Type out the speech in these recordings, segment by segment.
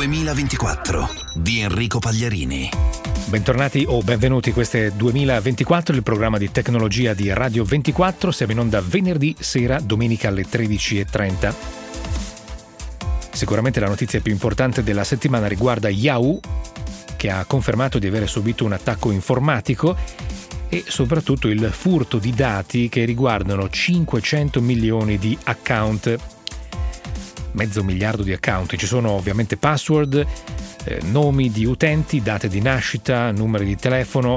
2024 di Enrico Pagliarini. Bentornati o benvenuti, questo è 2024, il programma di tecnologia di Radio 24. Siamo in onda venerdì sera, domenica alle 13:30. Sicuramente la notizia più importante della settimana riguarda Yahoo, che ha confermato di aver subito un attacco informatico e soprattutto il furto di dati che riguardano 500 milioni di account, mezzo miliardo di account. Ci sono ovviamente password, nomi di utenti, date di nascita, numeri di telefono.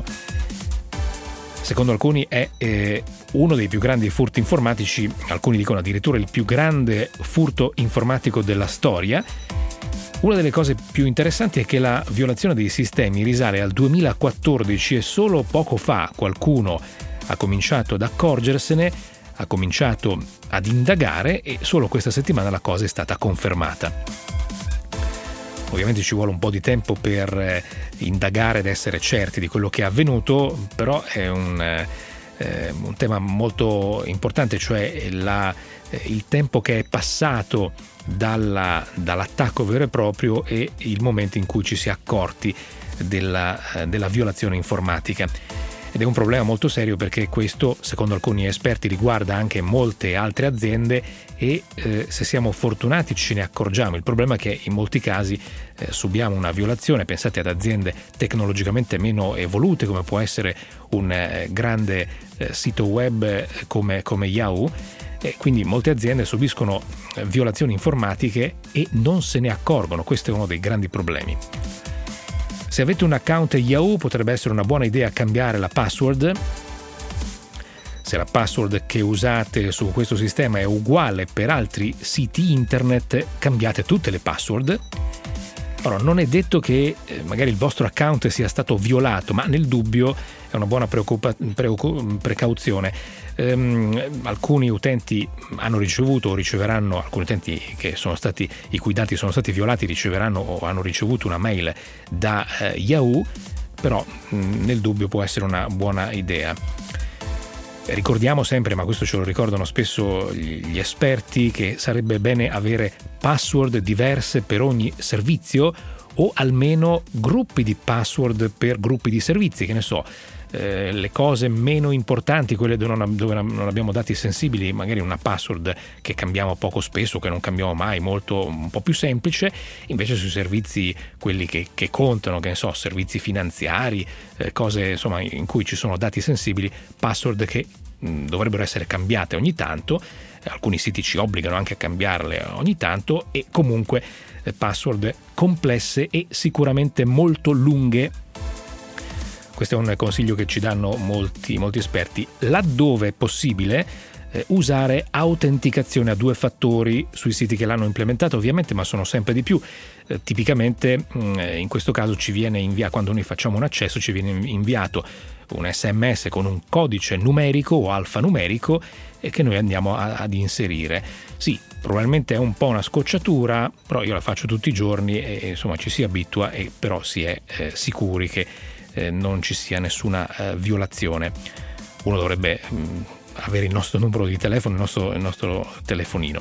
Secondo alcuni è uno dei più grandi furti informatici, alcuni dicono addirittura il più grande furto informatico della storia. Una delle cose più interessanti è che la violazione dei sistemi risale al 2014 e solo poco fa qualcuno ha cominciato ad accorgersene, ha cominciato ad indagare e solo questa settimana la cosa è stata confermata. Ovviamente ci vuole un po' di tempo per indagare ed essere certi di quello che è avvenuto, però è un tema molto importante, cioè il tempo che è passato dall'attacco vero e proprio e il momento in cui ci si è accorti della violazione informatica. Ed è un problema molto serio perché questo, secondo alcuni esperti, riguarda anche molte altre aziende e se siamo fortunati ce ne accorgiamo. Il problema è che in molti casi subiamo una violazione. Pensate ad aziende tecnologicamente meno evolute come può essere un grande sito web come Yahoo, e quindi molte aziende subiscono violazioni informatiche e non se ne accorgono. Questo è uno dei grandi problemi. Se avete un account Yahoo potrebbe essere una buona idea cambiare la password. Se la password che usate su questo sistema è uguale per altri siti internet, cambiate tutte le password. Ora, non è detto che magari il vostro account sia stato violato, ma nel dubbio è una buona precauzione. Alcuni utenti hanno ricevuto o riceveranno, alcuni utenti i cui dati sono stati violati riceveranno o hanno ricevuto una mail da Yahoo, però nel dubbio può essere una buona idea. Ricordiamo sempre, ma questo ce lo ricordano spesso gli esperti, che sarebbe bene avere password diverse per ogni servizio o almeno gruppi di password per gruppi di servizi, che ne so, le cose meno importanti, quelle dove non abbiamo dati sensibili, magari una password che cambiamo poco spesso, che non cambiamo mai, un po' più semplice. Invece sui servizi, quelli che contano, che ne so, servizi finanziari, cose insomma in cui ci sono dati sensibili, password che dovrebbero essere cambiate ogni tanto. Alcuni siti ci obbligano anche a cambiarle ogni tanto, e comunque password complesse e sicuramente molto lunghe. Questo è un consiglio che ci danno molti esperti. Laddove è possibile, usare autenticazione a 2 fattori sui siti che l'hanno implementato, ovviamente, ma sono sempre di più. Tipicamente in questo caso ci viene inviato, quando noi facciamo un accesso, ci viene inviato un SMS con un codice numerico o alfanumerico e che noi andiamo ad inserire. Sì, probabilmente è un po' una scocciatura, però io la faccio tutti i giorni e insomma ci si abitua, e però si è sicuri che non ci sia nessuna violazione. Uno dovrebbe avere il nostro numero di telefono, il nostro telefonino.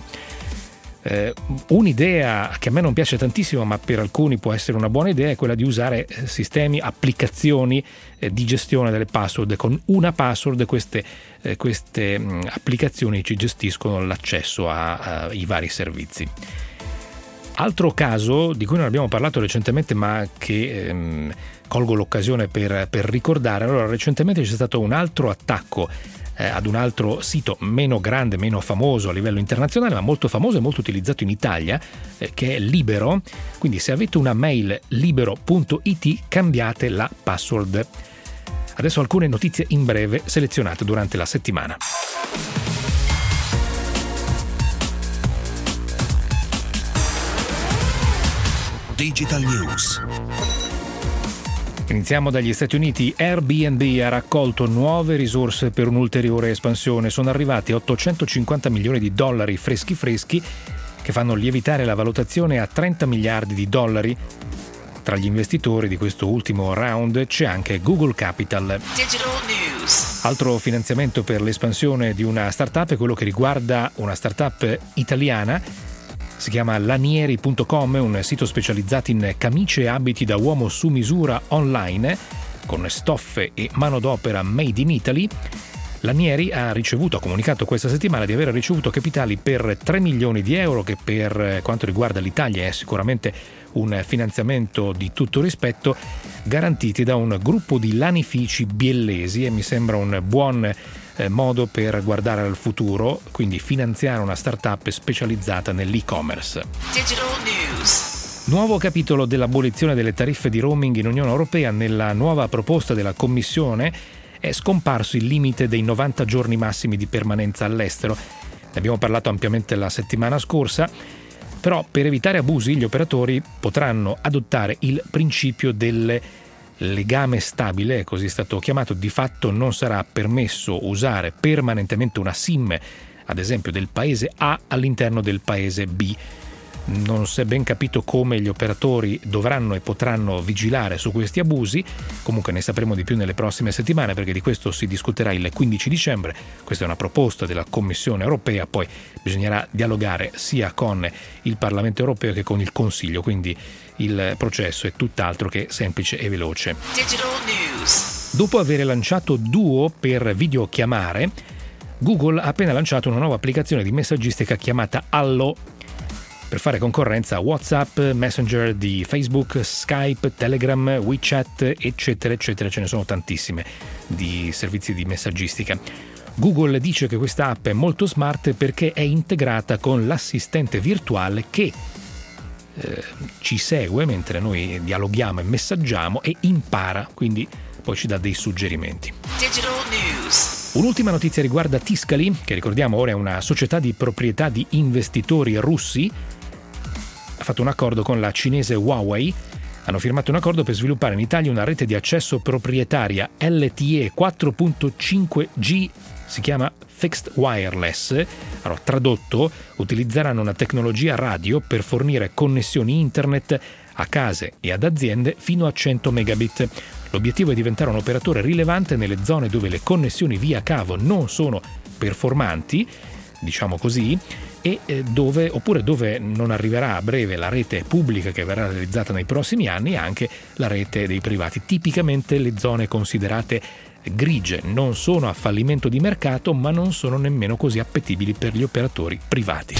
Un'idea che a me non piace tantissimo, ma per alcuni può essere una buona idea, è quella di usare sistemi, applicazioni di gestione delle password. Con una password queste applicazioni ci gestiscono l'accesso ai vari servizi. Altro caso di cui non abbiamo parlato recentemente, ma che colgo l'occasione per ricordare. Allora, recentemente c'è stato un altro attacco ad un altro sito meno grande, meno famoso a livello internazionale, ma molto famoso e molto utilizzato in Italia, che è Libero. Quindi se avete una mail libero.it, cambiate la password. Adesso alcune notizie in breve selezionate durante la settimana. Digital News. Iniziamo dagli Stati Uniti. Airbnb ha raccolto nuove risorse per un'ulteriore espansione. Sono arrivati $850 milioni freschi che fanno lievitare la valutazione a $30 miliardi. Tra gli investitori di questo ultimo round c'è anche Google Capital. Digital News. Altro finanziamento per l'espansione di una startup è quello che riguarda una startup italiana Si chiama lanieri.com, un sito specializzato in camicie e abiti da uomo su misura online, con stoffe e manodopera made in Italy. Lanieri ha comunicato questa settimana di aver ricevuto capitali per 3 milioni di euro, che per quanto riguarda l'Italia è sicuramente un finanziamento di tutto rispetto, garantiti da un gruppo di lanifici biellesi, e mi sembra un buon modo per guardare al futuro, quindi finanziare una startup specializzata nell'e-commerce. Digital News. Nuovo capitolo dell'abolizione delle tariffe di roaming in Unione Europea. Nella nuova proposta della Commissione è scomparso il limite dei 90 giorni massimi di permanenza all'estero. Ne abbiamo parlato ampiamente la settimana scorsa, però per evitare abusi gli operatori potranno adottare il principio del legame stabile, così è stato chiamato. Di fatto non sarà permesso usare permanentemente una SIM, ad esempio del paese A, all'interno del paese B. Non si è ben capito come gli operatori dovranno e potranno vigilare su questi abusi. Comunque ne sapremo di più nelle prossime settimane, perché di questo si discuterà il 15 dicembre. Questa è una proposta della Commissione europea, poi bisognerà dialogare sia con il Parlamento europeo che con il Consiglio, quindi il processo è tutt'altro che semplice e veloce. Digital News. Dopo aver lanciato Duo per videochiamare, Google ha appena lanciato una nuova applicazione di messaggistica chiamata Allo, per fare concorrenza a WhatsApp, Messenger di Facebook, Skype, Telegram, WeChat, eccetera, eccetera. Ce ne sono tantissime di servizi di messaggistica. Google dice che questa app è molto smart perché è integrata con l'assistente virtuale che ci segue mentre noi dialoghiamo e messaggiamo e impara, quindi poi ci dà dei suggerimenti. Digital News. Un'ultima notizia riguarda Tiscali, che ricordiamo ora è una società di proprietà di investitori russi. Ha fatto un accordo con la cinese Huawei. Hanno firmato un accordo per sviluppare in Italia una rete di accesso proprietaria LTE 4.5G, si chiama Fixed Wireless. Allora, tradotto, utilizzeranno una tecnologia radio per fornire connessioni internet a case e ad aziende fino a 100 megabit. L'obiettivo è diventare un operatore rilevante nelle zone dove le connessioni via cavo non sono performanti, diciamo così, e dove non arriverà a breve la rete pubblica che verrà realizzata nei prossimi anni, e anche la rete dei privati. Tipicamente le zone considerate grigie non sono a fallimento di mercato, ma non sono nemmeno così appetibili per gli operatori privati.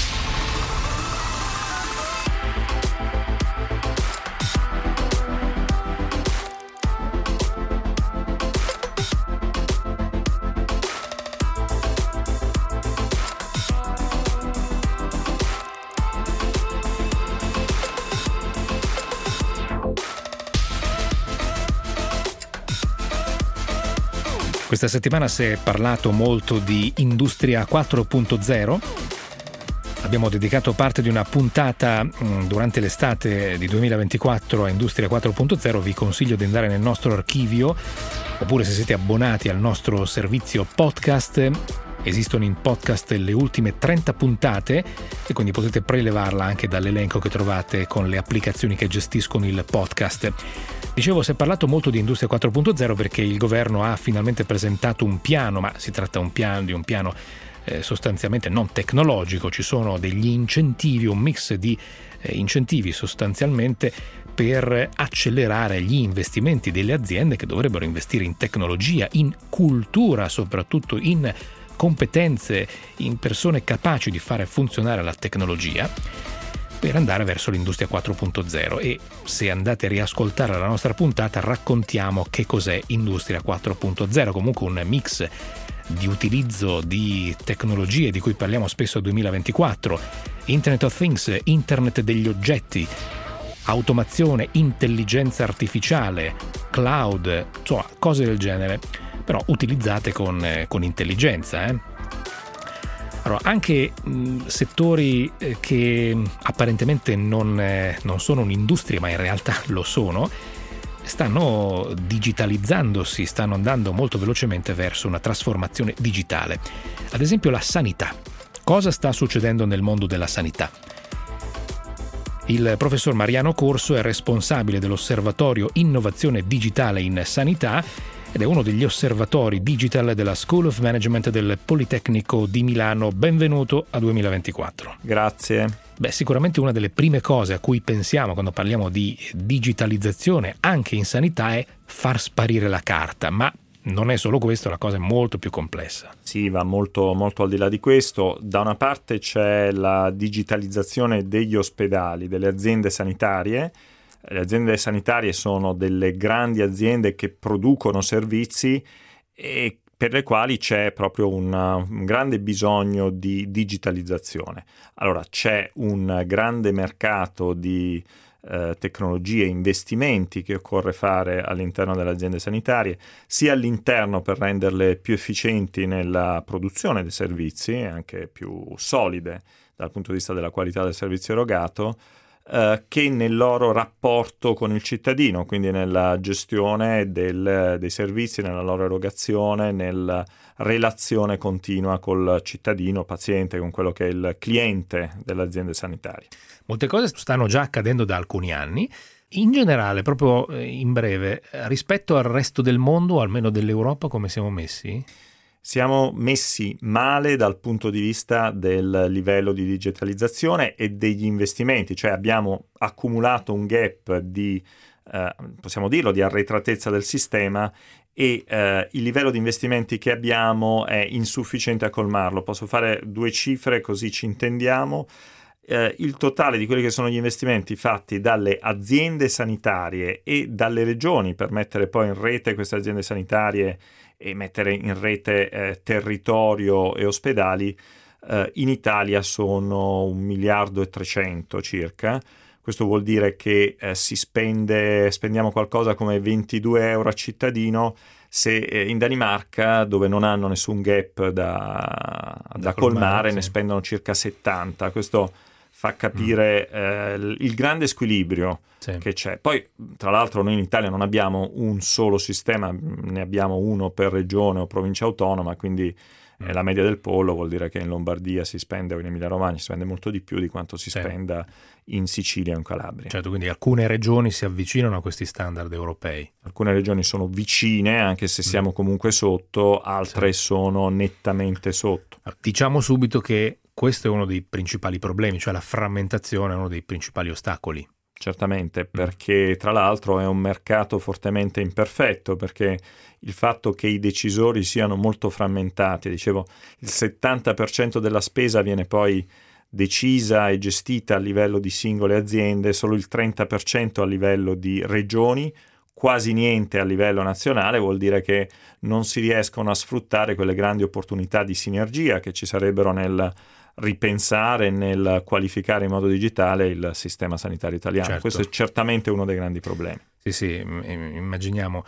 Questa settimana si è parlato molto di Industria 4.0. Abbiamo dedicato parte di una puntata durante l'estate di 2024 a Industria 4.0. Vi consiglio di andare nel nostro archivio, oppure se siete abbonati al nostro servizio podcast, esistono in podcast le ultime 30 puntate e quindi potete prelevarla anche dall'elenco che trovate con le applicazioni che gestiscono il podcast. Dicevo, si è parlato molto di Industria 4.0 perché il governo ha finalmente presentato un piano, ma si tratta di un piano sostanzialmente non tecnologico. Ci sono degli incentivi, un mix di incentivi sostanzialmente per accelerare gli investimenti delle aziende che dovrebbero investire in tecnologia, in cultura, soprattutto in competenze, in persone capaci di fare funzionare la tecnologia, per andare verso l'Industria 4.0. E se andate a riascoltare la nostra puntata raccontiamo che cos'è Industria 4.0, comunque un mix di utilizzo di tecnologie di cui parliamo spesso nel 2024, Internet of Things, Internet degli oggetti, automazione, intelligenza artificiale, cloud, insomma cose del genere, però utilizzate con intelligenza. Allora, anche settori che apparentemente non sono un'industria, ma in realtà lo sono, stanno digitalizzandosi, stanno andando molto velocemente verso una trasformazione digitale. Ad esempio la sanità. Cosa sta succedendo nel mondo della sanità? Il professor Mariano Corso è responsabile dell'Osservatorio Innovazione Digitale in Sanità ed è uno degli osservatori digital della School of Management del Politecnico di Milano. Benvenuto a 2024. Grazie. Sicuramente una delle prime cose a cui pensiamo quando parliamo di digitalizzazione anche in sanità è far sparire la carta, ma non è solo questo, la cosa è molto più complessa. Sì, va molto, molto al di là di questo. Da una parte c'è la digitalizzazione degli ospedali, delle aziende sanitarie. Le aziende sanitarie sono delle grandi aziende che producono servizi e per le quali c'è proprio un grande bisogno di digitalizzazione. Allora, c'è un grande mercato di tecnologie e investimenti che occorre fare all'interno delle aziende sanitarie, sia all'interno per renderle più efficienti nella produzione dei servizi e anche più solide dal punto di vista della qualità del servizio erogato, che nel loro rapporto con il cittadino, quindi nella gestione dei servizi, nella loro erogazione, nella relazione continua col cittadino, paziente, con quello che è il cliente delle aziende sanitarie. Molte cose stanno già accadendo da alcuni anni. In generale, proprio in breve, rispetto al resto del mondo, o almeno dell'Europa, come siamo messi? Siamo messi male dal punto di vista del livello di digitalizzazione e degli investimenti, cioè abbiamo accumulato un gap di, possiamo dirlo, di arretratezza del sistema e il livello di investimenti che abbiamo è insufficiente a colmarlo. Posso fare 2 cifre così ci intendiamo. Il totale di quelli che sono gli investimenti fatti dalle aziende sanitarie e dalle regioni per mettere poi in rete queste aziende sanitarie e mettere in rete territorio e ospedali, in Italia sono 1,3 miliardi circa. Questo vuol dire che spendiamo qualcosa come 22 euro a cittadino, se in Danimarca, dove non hanno nessun gap da colmare, sì, ne spendono circa 70. Questo fa capire il grande squilibrio, sì, che c'è. Poi, tra l'altro, noi in Italia non abbiamo un solo sistema, ne abbiamo uno per regione o provincia autonoma, quindi la media del pollo vuol dire che in Lombardia si spende, o in Emilia-Romagna si spende molto di più di quanto si spenda in Sicilia o in Calabria. Certo, quindi alcune regioni si avvicinano a questi standard europei. Alcune regioni sono vicine, anche se siamo comunque sotto, altre sono nettamente sotto. Diciamo subito che questo è uno dei principali problemi, cioè la frammentazione è uno dei principali ostacoli. Certamente, perché tra l'altro è un mercato fortemente imperfetto, perché il fatto che i decisori siano molto frammentati, dicevo, il 70% della spesa viene poi decisa e gestita a livello di singole aziende, solo il 30% a livello di regioni, quasi niente a livello nazionale, vuol dire che non si riescono a sfruttare quelle grandi opportunità di sinergia che ci sarebbero nel ripensare, nel qualificare in modo digitale il sistema sanitario italiano. Certo. Questo è certamente uno dei grandi problemi. Sì, immaginiamo.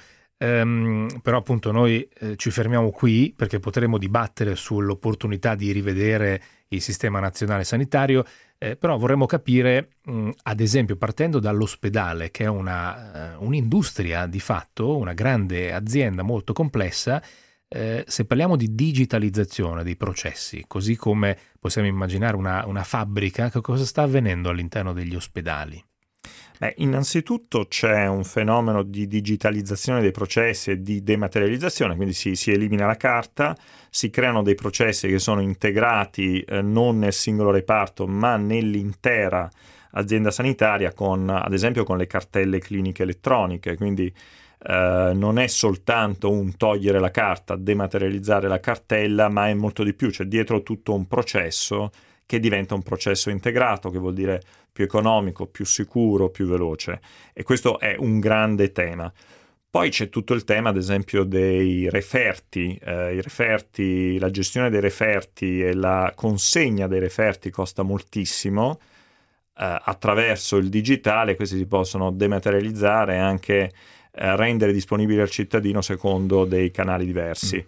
Però appunto noi ci fermiamo qui perché potremo dibattere sull'opportunità di rivedere il sistema nazionale sanitario, però vorremmo capire, ad esempio, partendo dall'ospedale, che è un'industria di fatto, una grande azienda molto complessa, se parliamo di digitalizzazione dei processi, così come possiamo immaginare una fabbrica, che cosa sta avvenendo all'interno degli ospedali? Innanzitutto c'è un fenomeno di digitalizzazione dei processi e di dematerializzazione, quindi si elimina la carta, si creano dei processi che sono integrati non nel singolo reparto ma nell'intera azienda sanitaria, ad esempio con le cartelle cliniche elettroniche, quindi non è soltanto un togliere la carta, dematerializzare la cartella, ma è molto di più, c'è dietro tutto un processo che diventa un processo integrato, che vuol dire più economico, più sicuro, più veloce, e questo è un grande tema. Poi c'è tutto il tema, ad esempio, dei referti. I referti, la gestione dei referti e la consegna dei referti costa moltissimo. Attraverso il digitale questi si possono dematerializzare e anche rendere disponibili al cittadino secondo dei canali diversi.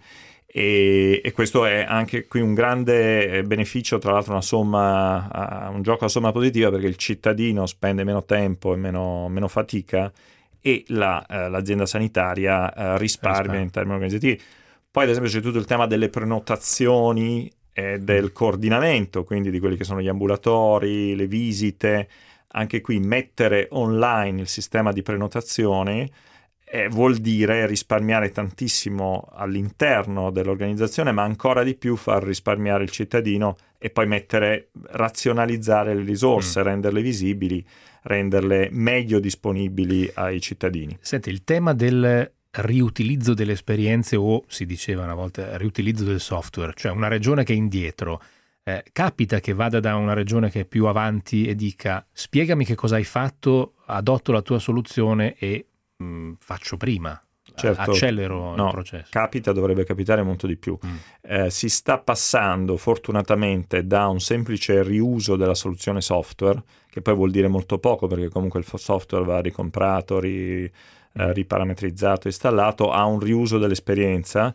E questo è anche qui un grande beneficio, tra l'altro un gioco a somma positiva, perché il cittadino spende meno tempo e meno fatica e l'azienda sanitaria risparmia in termini organizzativi. Poi ad esempio c'è tutto il tema delle prenotazioni e del coordinamento, quindi di quelli che sono gli ambulatori, le visite. Anche qui mettere online il sistema di prenotazioni vuol dire risparmiare tantissimo all'interno dell'organizzazione, ma ancora di più far risparmiare il cittadino e poi razionalizzare le risorse, renderle visibili, renderle meglio disponibili ai cittadini. Senti, il tema del riutilizzo delle esperienze, o si diceva una volta riutilizzo del software, cioè una regione che è indietro, capita che vada da una regione che è più avanti e dica: spiegami che cosa hai fatto, adotto la tua soluzione e faccio prima, certo, accelero il processo. Capita, dovrebbe capitare molto di più. Si sta passando fortunatamente da un semplice riuso della soluzione software, che poi vuol dire molto poco perché comunque il software va ricomprato, riparametrizzato, installato, a un riuso dell'esperienza.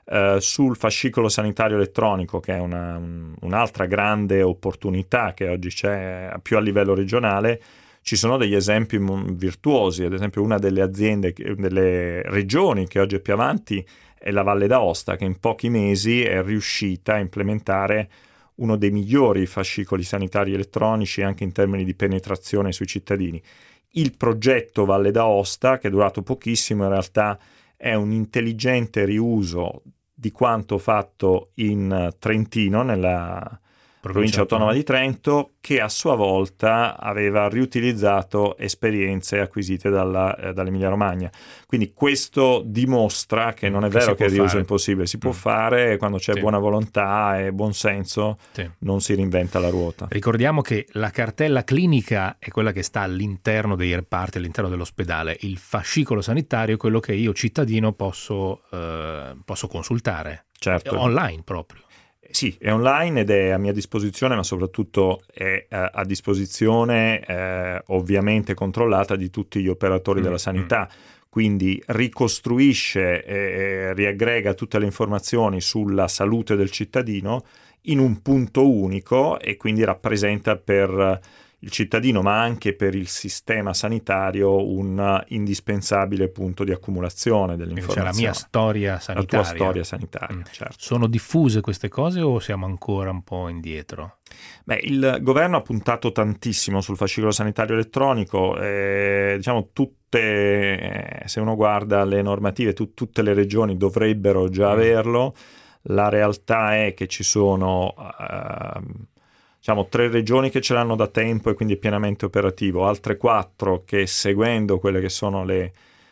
Sul fascicolo sanitario elettronico, che è un'altra grande opportunità che oggi c'è più a livello regionale, ci sono degli esempi virtuosi. Ad esempio, una delle aziende, delle regioni che oggi è più avanti è la Valle d'Aosta, che in pochi mesi è riuscita a implementare uno dei migliori fascicoli sanitari elettronici anche in termini di penetrazione sui cittadini. Il progetto Valle d'Aosta, che è durato pochissimo, in realtà è un intelligente riuso di quanto fatto in Trentino, nella provincia autonoma di Trento, che a sua volta aveva riutilizzato esperienze acquisite dall'Emilia Romagna. Quindi questo dimostra che non è vero che il riuso è impossibile, si può fare quando c'è buona volontà e buon senso, non si reinventa la ruota. Ricordiamo che la cartella clinica è quella che sta all'interno dei reparti, all'interno dell'ospedale. Il fascicolo sanitario è quello che io cittadino posso consultare, certo, online proprio. Sì, è online ed è a mia disposizione, ma soprattutto è a disposizione ovviamente controllata di tutti gli operatori della sanità. Quindi ricostruisce e riaggrega tutte le informazioni sulla salute del cittadino in un punto unico, e quindi rappresenta per il cittadino, ma anche per il sistema sanitario, un indispensabile punto di accumulazione dell'informazione. Cioè la mia storia sanitaria. La tua storia sanitaria, certo. Sono diffuse queste cose o siamo ancora un po' indietro? Beh, il governo ha puntato tantissimo sul fascicolo sanitario elettronico, diciamo tutte, se uno guarda le normative, tutte le regioni dovrebbero già averlo. La realtà è che ci sono 3 regioni che ce l'hanno da tempo e quindi è pienamente operativo, altre 4 che, seguendo quelle che sono le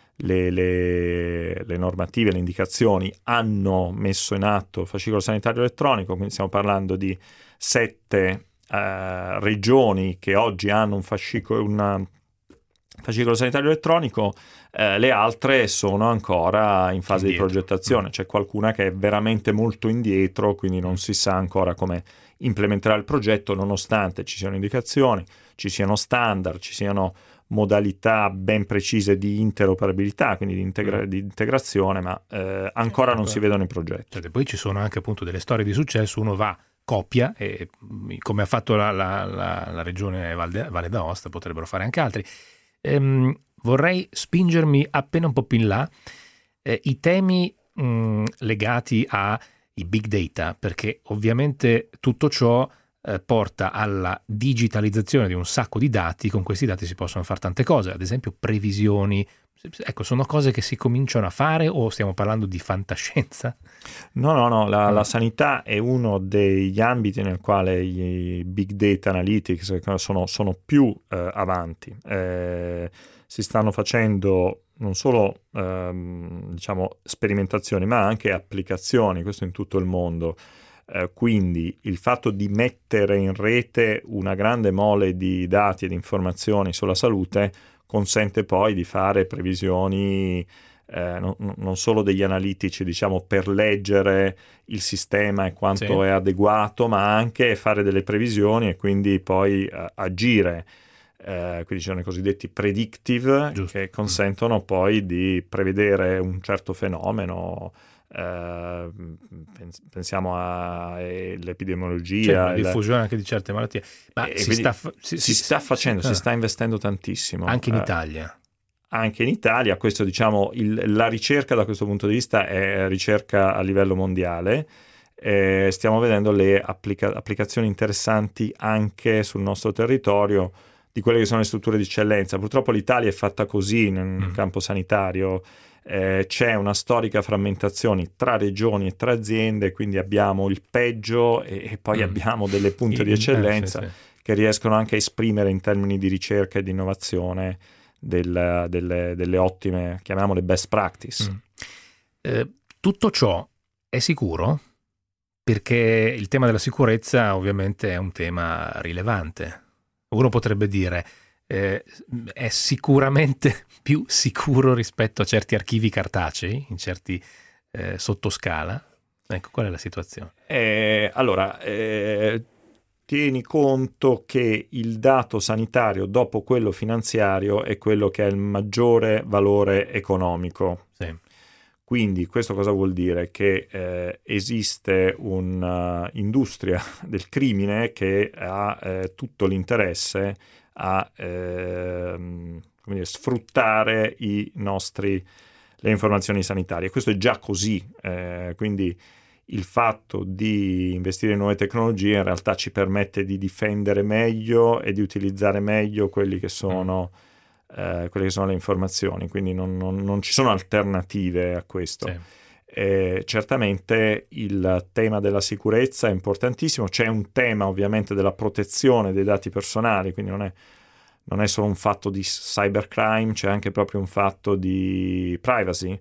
normative, le indicazioni, hanno messo in atto il fascicolo sanitario elettronico. Quindi stiamo parlando di 7 regioni che oggi hanno un fascicolo sanitario elettronico. Le altre sono ancora in fase di progettazione, c'è qualcuna che è veramente molto indietro, quindi non si sa ancora come implementerà il progetto, nonostante ci siano indicazioni, ci siano standard, ci siano modalità ben precise di interoperabilità, quindi di integrazione, ma ancora non si vedono i progetti. Poi ci sono anche appunto delle storie di successo, uno va, copia, e come ha fatto la regione Valle d'Aosta, potrebbero fare anche altri. Vorrei spingermi appena un po' più in là, i temi legati ai big data, perché ovviamente tutto ciò porta alla digitalizzazione di un sacco di dati. Con questi dati si possono fare tante cose, ad esempio previsioni. Ecco, sono cose che si cominciano a fare, o stiamo parlando di fantascienza? No, la sanità è uno degli ambiti nel quale i big data analytics sono più avanti. Si stanno facendo non solo sperimentazioni, ma anche applicazioni, questo in tutto il mondo. Quindi il fatto di mettere in rete una grande mole di dati e di informazioni sulla salute consente poi di fare previsioni non solo degli analitici, per leggere il sistema e quanto è adeguato, ma anche fare delle previsioni e quindi poi agire. Quindi ci sono i cosiddetti predictive, giusto, che consentono poi di prevedere un certo fenomeno. Pensiamo all'epidemiologia, la diffusione anche di certe malattie, ma si sta investendo tantissimo anche in Italia. Anche in Italia, questo la ricerca da questo punto di vista è ricerca a livello mondiale. Stiamo vedendo le applicazioni interessanti anche sul nostro territorio, quelle che sono le strutture di eccellenza. Purtroppo l'Italia è fatta così nel campo sanitario. C'è una storica frammentazione tra regioni e tra aziende, quindi abbiamo il peggio e poi abbiamo delle punte di eccellenza che riescono anche a esprimere in termini di ricerca e di innovazione delle ottime, chiamiamole best practice. Tutto ciò è sicuro? Perché il tema della sicurezza ovviamente è un tema rilevante. Uno potrebbe dire è sicuramente più sicuro rispetto a certi archivi cartacei, in certi sottoscala. Ecco, qual è la situazione? Allora, tieni conto che il dato sanitario dopo quello finanziario è quello che ha il maggiore valore economico. Sì. Quindi questo cosa vuol dire? Che esiste un'industria del crimine che ha tutto l'interesse a sfruttare le informazioni sanitarie. Questo è già così, quindi il fatto di investire in nuove tecnologie in realtà ci permette di difendere meglio e di utilizzare meglio quelle che sono le informazioni, quindi non ci sono alternative a questo. Sì. Certamente il tema della sicurezza è importantissimo, c'è un tema ovviamente della protezione dei dati personali, quindi non è solo un fatto di cybercrime, c'è anche proprio un fatto di privacy.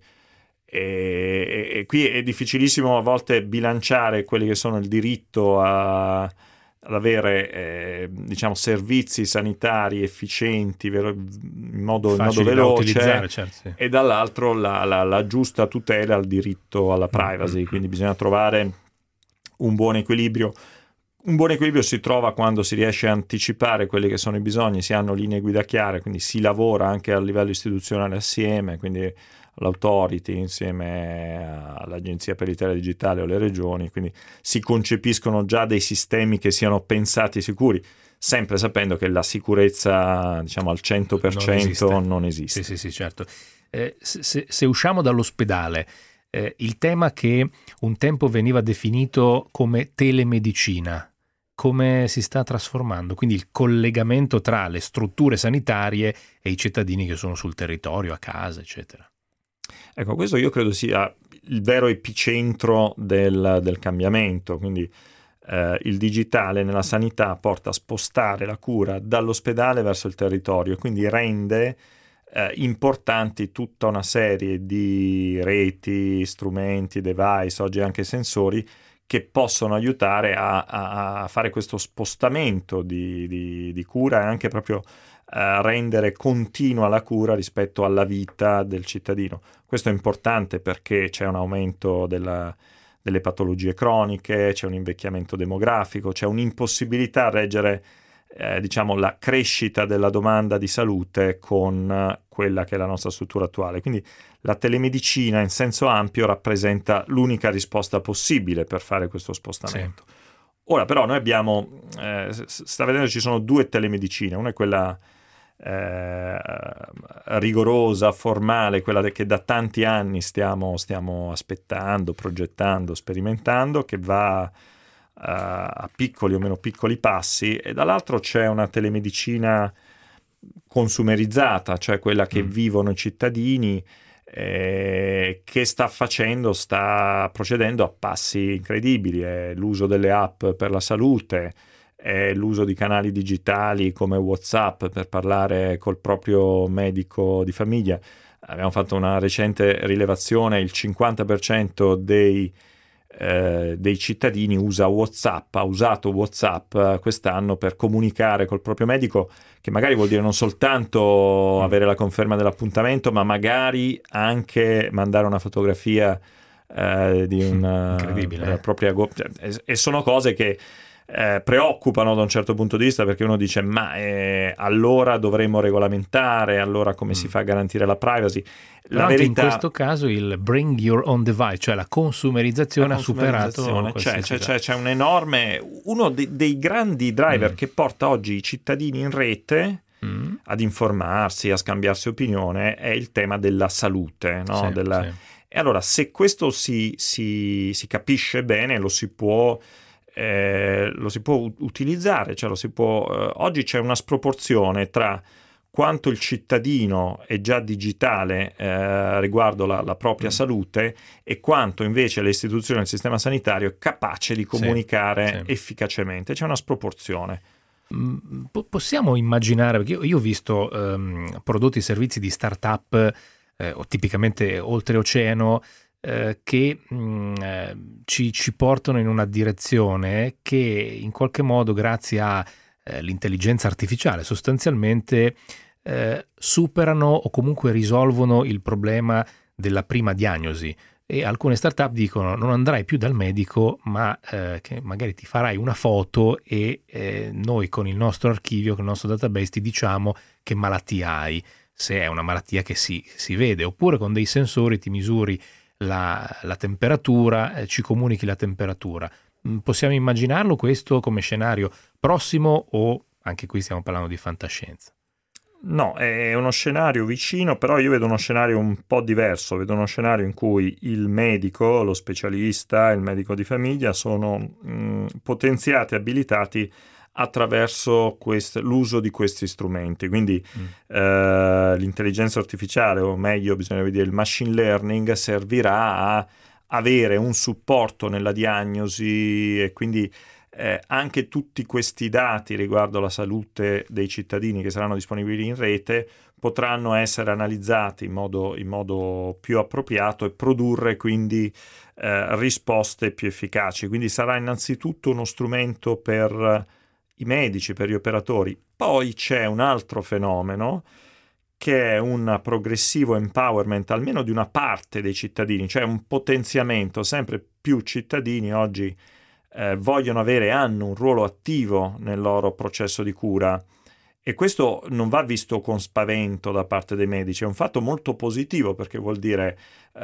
E qui è difficilissimo a volte bilanciare quelli che sono il diritto ad avere servizi sanitari efficienti in modo veloce, certo. E dall'altro la giusta tutela al diritto alla privacy, quindi bisogna trovare un buon equilibrio. Un buon equilibrio si trova quando si riesce a anticipare quelli che sono i bisogni, si hanno linee guida chiare, quindi si lavora anche a livello istituzionale assieme, quindi l'autority insieme all'Agenzia per l'Italia Digitale o le regioni, quindi si concepiscono già dei sistemi che siano pensati sicuri, sempre sapendo che la sicurezza, al 100% non esiste. Sì, certo. Se usciamo dall'ospedale, il tema che un tempo veniva definito come telemedicina, come si sta trasformando? Quindi il collegamento tra le strutture sanitarie e i cittadini che sono sul territorio, a casa, eccetera. Ecco, questo io credo sia il vero epicentro del cambiamento, quindi il digitale nella sanità porta a spostare la cura dall'ospedale verso il territorio, quindi rende importanti tutta una serie di reti, strumenti, device, oggi anche sensori, che possono aiutare a fare questo spostamento di cura e anche proprio rendere continua la cura rispetto alla vita del cittadino. Questo è importante perché c'è un aumento delle patologie croniche, c'è un invecchiamento demografico, c'è un'impossibilità a reggere la crescita della domanda di salute con quella che è la nostra struttura attuale. Quindi la telemedicina in senso ampio rappresenta l'unica risposta possibile per fare questo spostamento. Sì. Ora però noi abbiamo, sta vedendo, ci sono due telemedicine, una è quella rigorosa, formale, quella che da tanti anni stiamo aspettando, progettando, sperimentando, che va a piccoli o meno piccoli passi, e dall'altro c'è una telemedicina consumerizzata, cioè quella che vivono i cittadini, che sta procedendo a passi incredibili. È l'uso delle app per la salute, è l'uso di canali digitali come WhatsApp per parlare col proprio medico di famiglia. Abbiamo fatto una recente rilevazione: il 50% dei cittadini usa WhatsApp, ha usato WhatsApp quest'anno per comunicare col proprio medico, che magari vuol dire non soltanto avere la conferma dell'appuntamento, ma magari anche mandare una fotografia di una propria e sono cose che preoccupano da un certo punto di vista, perché uno dice allora dovremmo regolamentare, allora come si fa a garantire la privacy? La verità, in questo caso il bring your own device, cioè la consumerizzazione ha superato c'è un enorme, uno dei grandi driver che porta oggi i cittadini in rete ad informarsi, a scambiarsi opinione, è il tema della salute, no? E allora, se questo si capisce bene, lo si può lo si può utilizzare, cioè oggi c'è una sproporzione tra quanto il cittadino è già digitale riguardo la propria salute e quanto invece le istituzioni del sistema sanitario è capace di comunicare efficacemente. C'è una sproporzione. Possiamo immaginare, perché io ho visto prodotti e servizi di start-up o tipicamente oltreoceano che ci portano in una direzione che in qualche modo, grazie all'intelligenza artificiale, sostanzialmente superano o comunque risolvono il problema della prima diagnosi. E alcune startup dicono: non andrai più dal medico, ma che magari ti farai una foto e noi con il nostro archivio, con il nostro database ti diciamo che malattia hai, se è una malattia che si vede, oppure con dei sensori ti misuri la temperatura, ci comunichi la temperatura. Possiamo immaginarlo questo come scenario prossimo, o anche qui stiamo parlando di fantascienza? No, è uno scenario vicino, però io vedo uno scenario un po' diverso. Vedo uno scenario in cui il medico, lo specialista, il medico di famiglia sono potenziati, abilitati attraverso l'uso di questi strumenti. Quindi l'intelligenza artificiale, o meglio bisogna dire il machine learning, servirà a avere un supporto nella diagnosi, e quindi anche tutti questi dati riguardo la salute dei cittadini che saranno disponibili in rete potranno essere analizzati in modo più appropriato e produrre quindi risposte più efficaci. Quindi sarà innanzitutto uno strumento per i medici, per gli operatori. Poi c'è un altro fenomeno che è un progressivo empowerment almeno di una parte dei cittadini, cioè un potenziamento. Sempre più cittadini oggi hanno un ruolo attivo nel loro processo di cura, e questo non va visto con spavento da parte dei medici. È un fatto molto positivo, perché vuol dire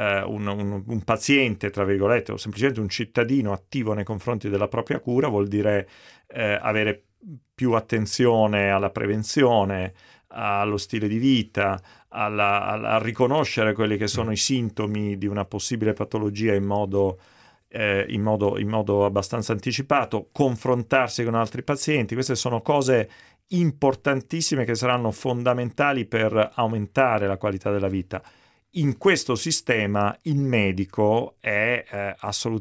un paziente, tra virgolette, o semplicemente un cittadino attivo nei confronti della propria cura, vuol dire avere più attenzione alla prevenzione, allo stile di vita, a riconoscere quelli che sono i sintomi di una possibile patologia in modo abbastanza anticipato, confrontarsi con altri pazienti. Queste sono cose importantissime che saranno fondamentali per aumentare la qualità della vita. In questo sistema il medico è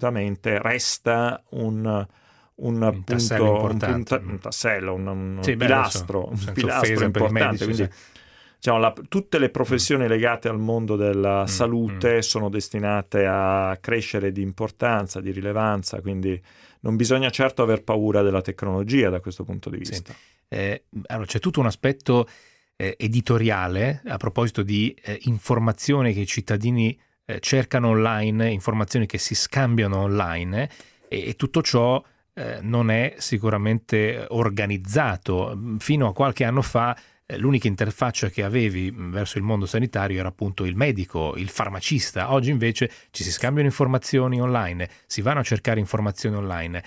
resta un tassello importante, un tassello, un sì, pilastro, un pilastro importante. Medici, quindi diciamo, tutte le professioni legate al mondo della salute sono destinate a crescere di importanza, di rilevanza, quindi non bisogna certo aver paura della tecnologia da questo punto di vista. Sì. Allora, c'è tutto un aspetto editoriale a proposito di informazioni che i cittadini cercano online, informazioni che si scambiano online, e tutto ciò non è sicuramente organizzato. Fino a qualche anno fa l'unica interfaccia che avevi verso il mondo sanitario era appunto il medico, il farmacista. Oggi invece ci si scambiano informazioni online, si vanno a cercare informazioni online.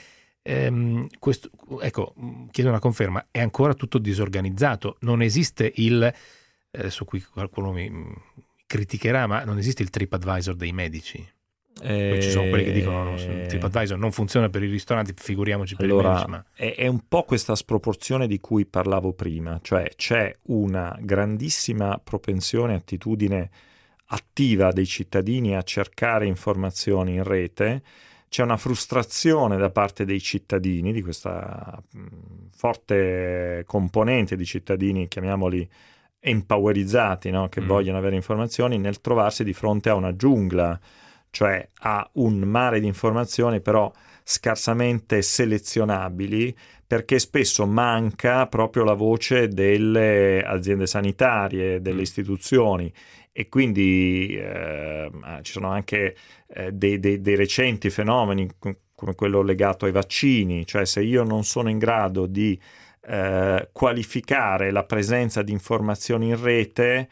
Ecco, chiedo una conferma: è ancora tutto disorganizzato, non esiste su cui qualcuno mi criticherà, ma non esiste il TripAdvisor dei medici. Poi ci sono quelli che dicono che TripAdvisor non funziona per i ristoranti, figuriamoci per i medici. Ma è un po' questa sproporzione di cui parlavo prima, cioè c'è una grandissima propensione, attitudine attiva dei cittadini a cercare informazioni in rete. C'è una frustrazione da parte dei cittadini, di questa forte componente di cittadini, chiamiamoli empowerizzati, no? Che vogliono avere informazioni, nel trovarsi di fronte a una giungla, cioè a un mare di informazioni però scarsamente selezionabili, perché spesso manca proprio la voce delle aziende sanitarie, delle istituzioni. E quindi ci sono anche dei recenti fenomeni come quello legato ai vaccini, cioè se io non sono in grado di qualificare la presenza di informazioni in rete,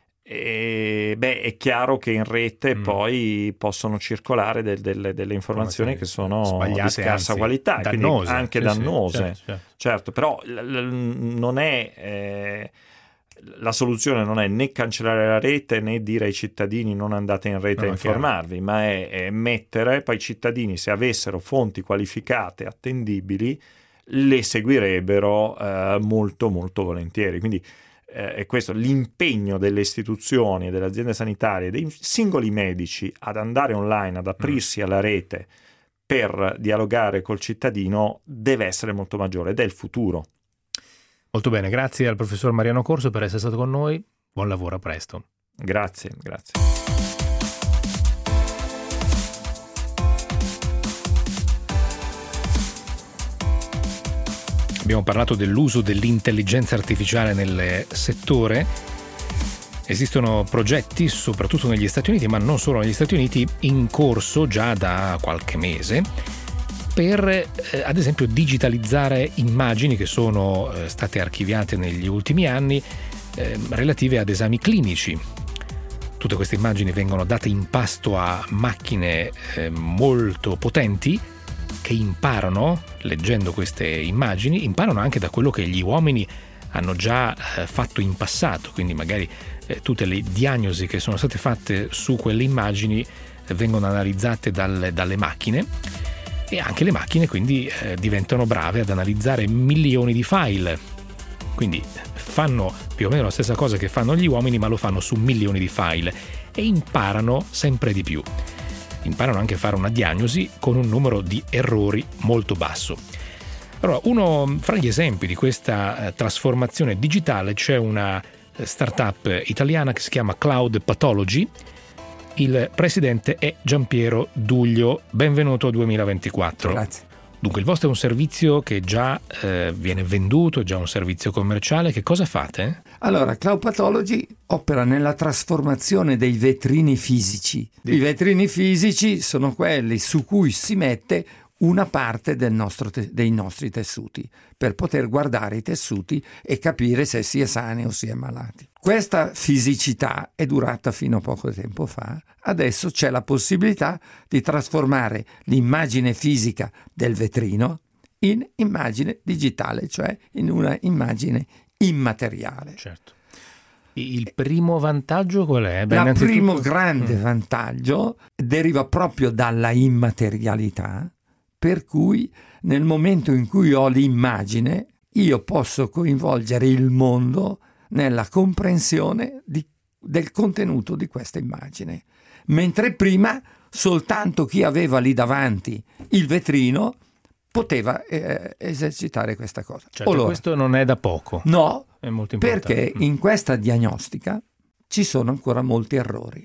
è chiaro che in rete poi possono circolare delle informazioni che sono sbagliate, di scarsa qualità, dannose, quindi anche sì, dannose. Certo. Certo, però non è la soluzione non è né cancellare la rete né dire ai cittadini non andate in rete a informarvi, ma è mettere, poi i cittadini, se avessero fonti qualificate, attendibili, le seguirebbero molto molto volentieri. Quindi è questo l'impegno delle istituzioni, delle aziende sanitarie, dei singoli medici ad andare online, ad aprirsi alla rete per dialogare col cittadino, deve essere molto maggiore ed è il futuro. Molto bene, grazie al professor Mariano Corso per essere stato con noi. Buon lavoro, a presto. Grazie. Abbiamo parlato dell'uso dell'intelligenza artificiale nel settore. Esistono progetti, soprattutto negli Stati Uniti, ma non solo negli Stati Uniti, in corso già da qualche mese, per ad esempio digitalizzare immagini che sono state archiviate negli ultimi anni relative ad esami clinici. Tutte queste immagini vengono date in pasto a macchine molto potenti che imparano, leggendo queste immagini, imparano anche da quello che gli uomini hanno già fatto in passato, quindi magari tutte le diagnosi che sono state fatte su quelle immagini vengono analizzate dalle macchine, e anche le macchine quindi diventano brave ad analizzare milioni di file, quindi fanno più o meno la stessa cosa che fanno gli uomini, ma lo fanno su milioni di file e imparano sempre di più. Imparano anche a fare una diagnosi con un numero di errori molto basso. Allora, uno fra gli esempi di questa trasformazione digitale c'è una startup italiana che si chiama Cloud Pathology. Il presidente è Giampiero Duglio. Benvenuto a 2024. Grazie. Dunque, il vostro è un servizio che già viene venduto, è già un servizio commerciale. Che cosa fate? Allora, Cloud Pathology opera nella trasformazione dei vetrini fisici. I vetrini fisici sono quelli su cui si mette una parte dei nostri tessuti, per poter guardare i tessuti e capire se si è sani o si è malati. Questa fisicità è durata fino a poco tempo fa. Adesso c'è la possibilità di trasformare l'immagine fisica del vetrino in immagine digitale, cioè in una immagine immateriale. Certo. Il primo vantaggio qual è? Il primo grande vantaggio deriva proprio dalla immaterialità, per cui nel momento in cui ho l'immagine io posso coinvolgere il mondo nella comprensione del contenuto di questa immagine, mentre prima soltanto chi aveva lì davanti il vetrino poteva esercitare questa cosa. Certo, allora, questo non è da poco. No, è molto importante. Perché in questa diagnostica ci sono ancora molti errori.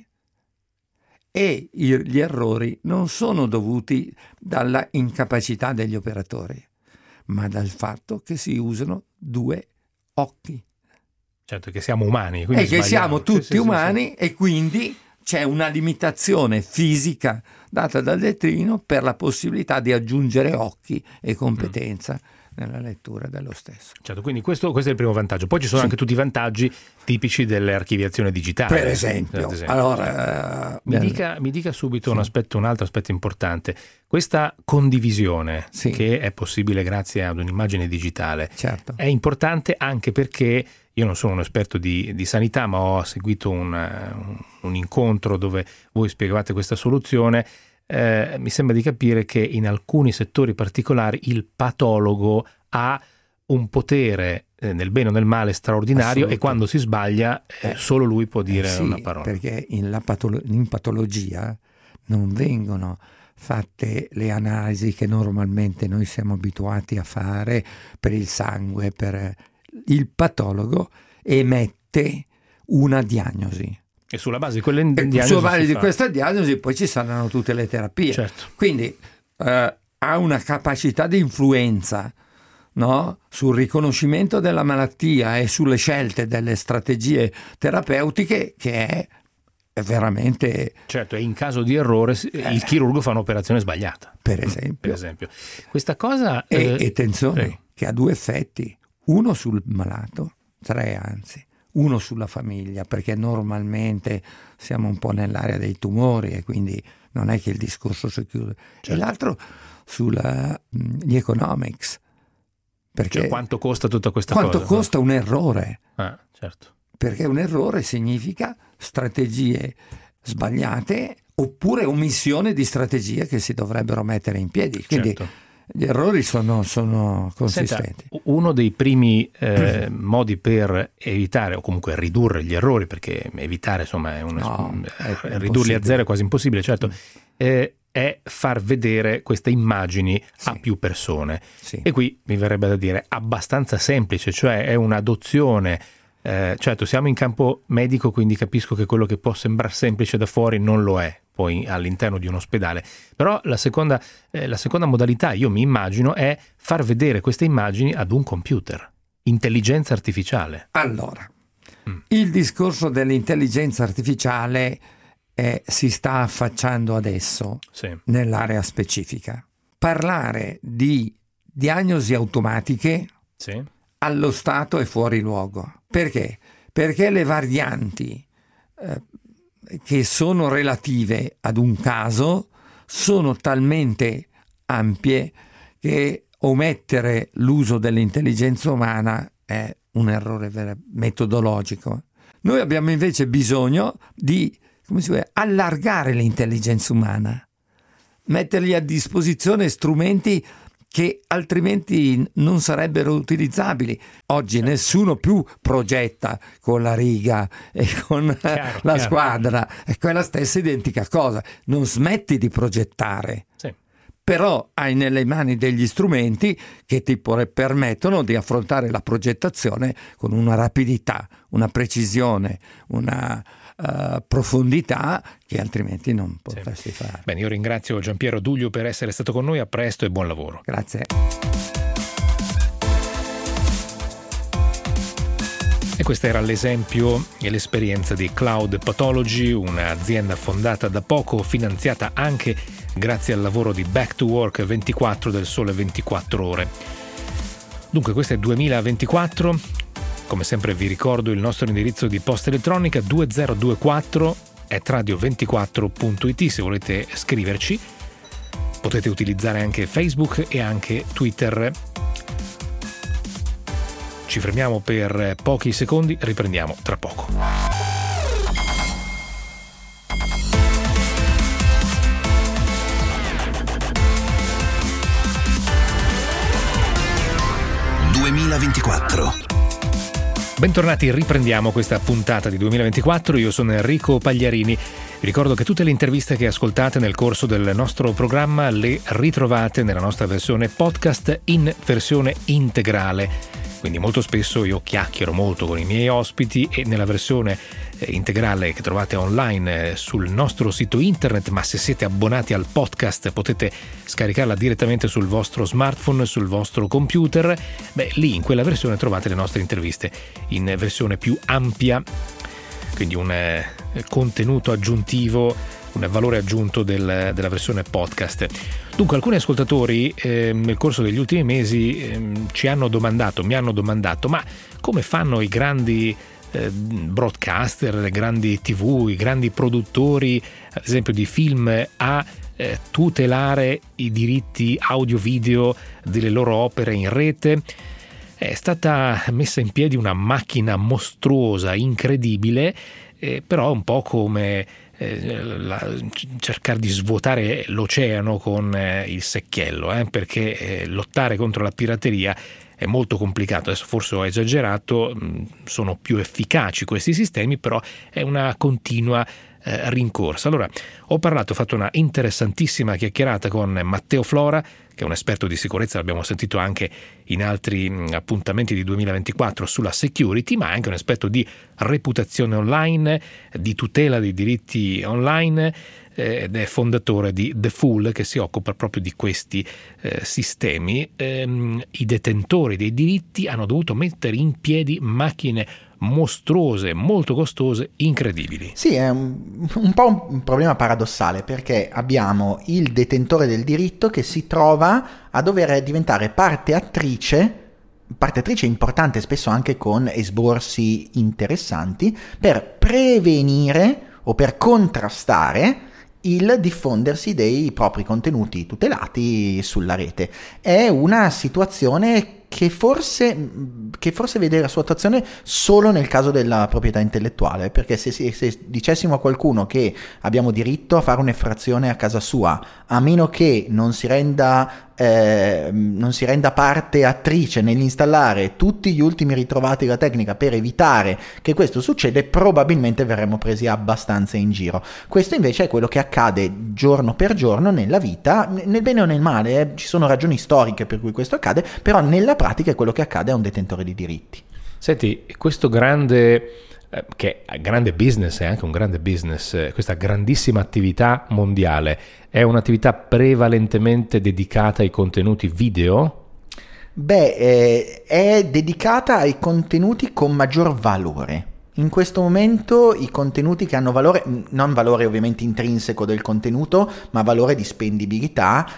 E gli errori non sono dovuti dalla incapacità degli operatori, ma dal fatto che si usano due occhi. Certo, che siamo umani. E che siamo tutti umani, e quindi c'è una limitazione fisica data dal vetrino per la possibilità di aggiungere occhi e competenza nella lettura dello stesso. Certo, quindi questo è il primo vantaggio. Poi ci sono anche tutti i vantaggi tipici dell'archiviazione digitale. Per esempio. Allora, mi dica subito un altro aspetto importante. Questa condivisione che è possibile grazie ad un'immagine digitale è importante anche perché io non sono un esperto di sanità, ma ho seguito un incontro dove voi spiegavate questa soluzione. Mi sembra di capire che in alcuni settori particolari il patologo ha un potere nel bene o nel male straordinario, e quando si sbaglia solo lui può dire una parola. Perché in patologia non vengono fatte le analisi che normalmente noi siamo abituati a fare per il sangue. Il patologo emette una diagnosi. E sulla base di questa diagnosi poi ci saranno tutte le terapie. Certo. Quindi ha una capacità di influenza, no? Sul riconoscimento della malattia e sulle scelte delle strategie terapeutiche, che è veramente... Certo, e in caso di errore il chirurgo fa un'operazione sbagliata. Per esempio. Questa cosa... E attenzione, che ha due effetti. Uno sul malato, tre anzi. Uno sulla famiglia, perché normalmente siamo un po' nell'area dei tumori e quindi non è che il discorso si chiude. Certo. E l'altro gli economics. Perché quanto costa tutta questa cosa? Quanto costa un errore? Certo. perché un errore significa strategie sbagliate oppure omissione di strategie che si dovrebbero mettere in piedi. Quindi gli errori sono consistenti. Senta, uno dei primi modi per evitare o comunque ridurre gli errori, perché evitare insomma è ridurli a zero è quasi impossibile, certo, è far vedere queste immagini a più persone. Sì. E qui mi verrebbe da dire abbastanza semplice, cioè è un'adozione. Certo, siamo in campo medico, quindi capisco che quello che può sembrare semplice da fuori non lo è poi all'interno di un ospedale, però la seconda modalità, io mi immagino, è far vedere queste immagini ad un computer, intelligenza artificiale. Allora, il discorso dell'intelligenza artificiale si sta affacciando adesso nell'area specifica. Parlare di diagnosi automatiche allo stato è fuori luogo. Perché? Perché le varianti che sono relative ad un caso sono talmente ampie che omettere l'uso dell'intelligenza umana è un errore metodologico. Noi abbiamo invece bisogno di allargare l'intelligenza umana, mettergli a disposizione strumenti che altrimenti non sarebbero utilizzabili. Oggi nessuno più progetta con la riga e con la squadra, è quella stessa identica cosa. Non smetti di progettare, però hai nelle mani degli strumenti che ti permettono di affrontare la progettazione con una rapidità, una precisione, una profondità che altrimenti non potresti fare. Bene, io ringrazio Giampiero Duglio per essere stato con noi, a presto e buon lavoro. Grazie. E questo era l'esempio e l'esperienza di Cloud Pathology, un'azienda fondata da poco, finanziata anche grazie al lavoro di Back to Work 24 del Sole 24 Ore. Dunque questo è 2024. Come sempre vi ricordo il nostro indirizzo di posta elettronica 2024@radio24.it se volete scriverci. Potete utilizzare anche Facebook e anche Twitter. Ci fermiamo per pochi secondi, riprendiamo tra poco. Bentornati, riprendiamo questa puntata di 2024, io sono Enrico Pagliarini. Vi ricordo che tutte le interviste che ascoltate nel corso del nostro programma le ritrovate nella nostra versione podcast in versione integrale. Quindi molto spesso io chiacchiero molto con i miei ospiti e nella versione integrale che trovate online sul nostro sito internet, ma se siete abbonati al podcast potete scaricarla direttamente sul vostro smartphone, sul vostro computer. Lì in quella versione trovate le nostre interviste in versione più ampia, quindi un contenuto aggiuntivo, un valore aggiunto della versione podcast. Dunque alcuni ascoltatori nel corso degli ultimi mesi mi hanno domandato, ma come fanno i grandi broadcaster, le grandi TV, i grandi produttori, ad esempio di film, a tutelare i diritti audio-video delle loro opere in rete? È stata messa in piedi una macchina mostruosa, incredibile, però un po' come cercare di svuotare l'oceano con il secchiello, perché lottare contro la pirateria è molto complicato. Adesso forse ho esagerato, sono più efficaci questi sistemi, però è una continua rincorsa. Allora ho fatto una interessantissima chiacchierata con Matteo Flora, che è un esperto di sicurezza, l'abbiamo sentito anche in altri appuntamenti di 2024 sulla security, ma anche un esperto di reputazione online, di tutela dei diritti online, ed è fondatore di The Fool, che si occupa proprio di questi sistemi. I detentori dei diritti hanno dovuto mettere in piedi macchine mostruose, molto costose, incredibili. Sì, è un po' un problema paradossale, perché abbiamo il detentore del diritto che si trova a dover diventare parte attrice importante, spesso anche con esborsi interessanti, per prevenire o per contrastare il diffondersi dei propri contenuti tutelati sulla rete. È una situazione che forse vede la sua attuazione solo nel caso della proprietà intellettuale, perché se dicessimo a qualcuno che abbiamo diritto a fare un'effrazione a casa sua, a meno che non si renda parte attrice nell'installare tutti gli ultimi ritrovati della tecnica per evitare che questo succeda, probabilmente verremo presi abbastanza in giro. Questo invece è quello che accade giorno per giorno nella vita, nel bene o nel male, ci sono ragioni storiche per cui questo accade, però nella pratica è quello che accade a un detentore di diritti. Senti, questo grande che è grande business, è anche un grande business, questa grandissima attività mondiale, è un'attività prevalentemente dedicata ai contenuti video? Beh, è dedicata ai contenuti con maggior valore. In questo momento i contenuti che hanno valore, non valore ovviamente intrinseco del contenuto, ma valore di spendibilità,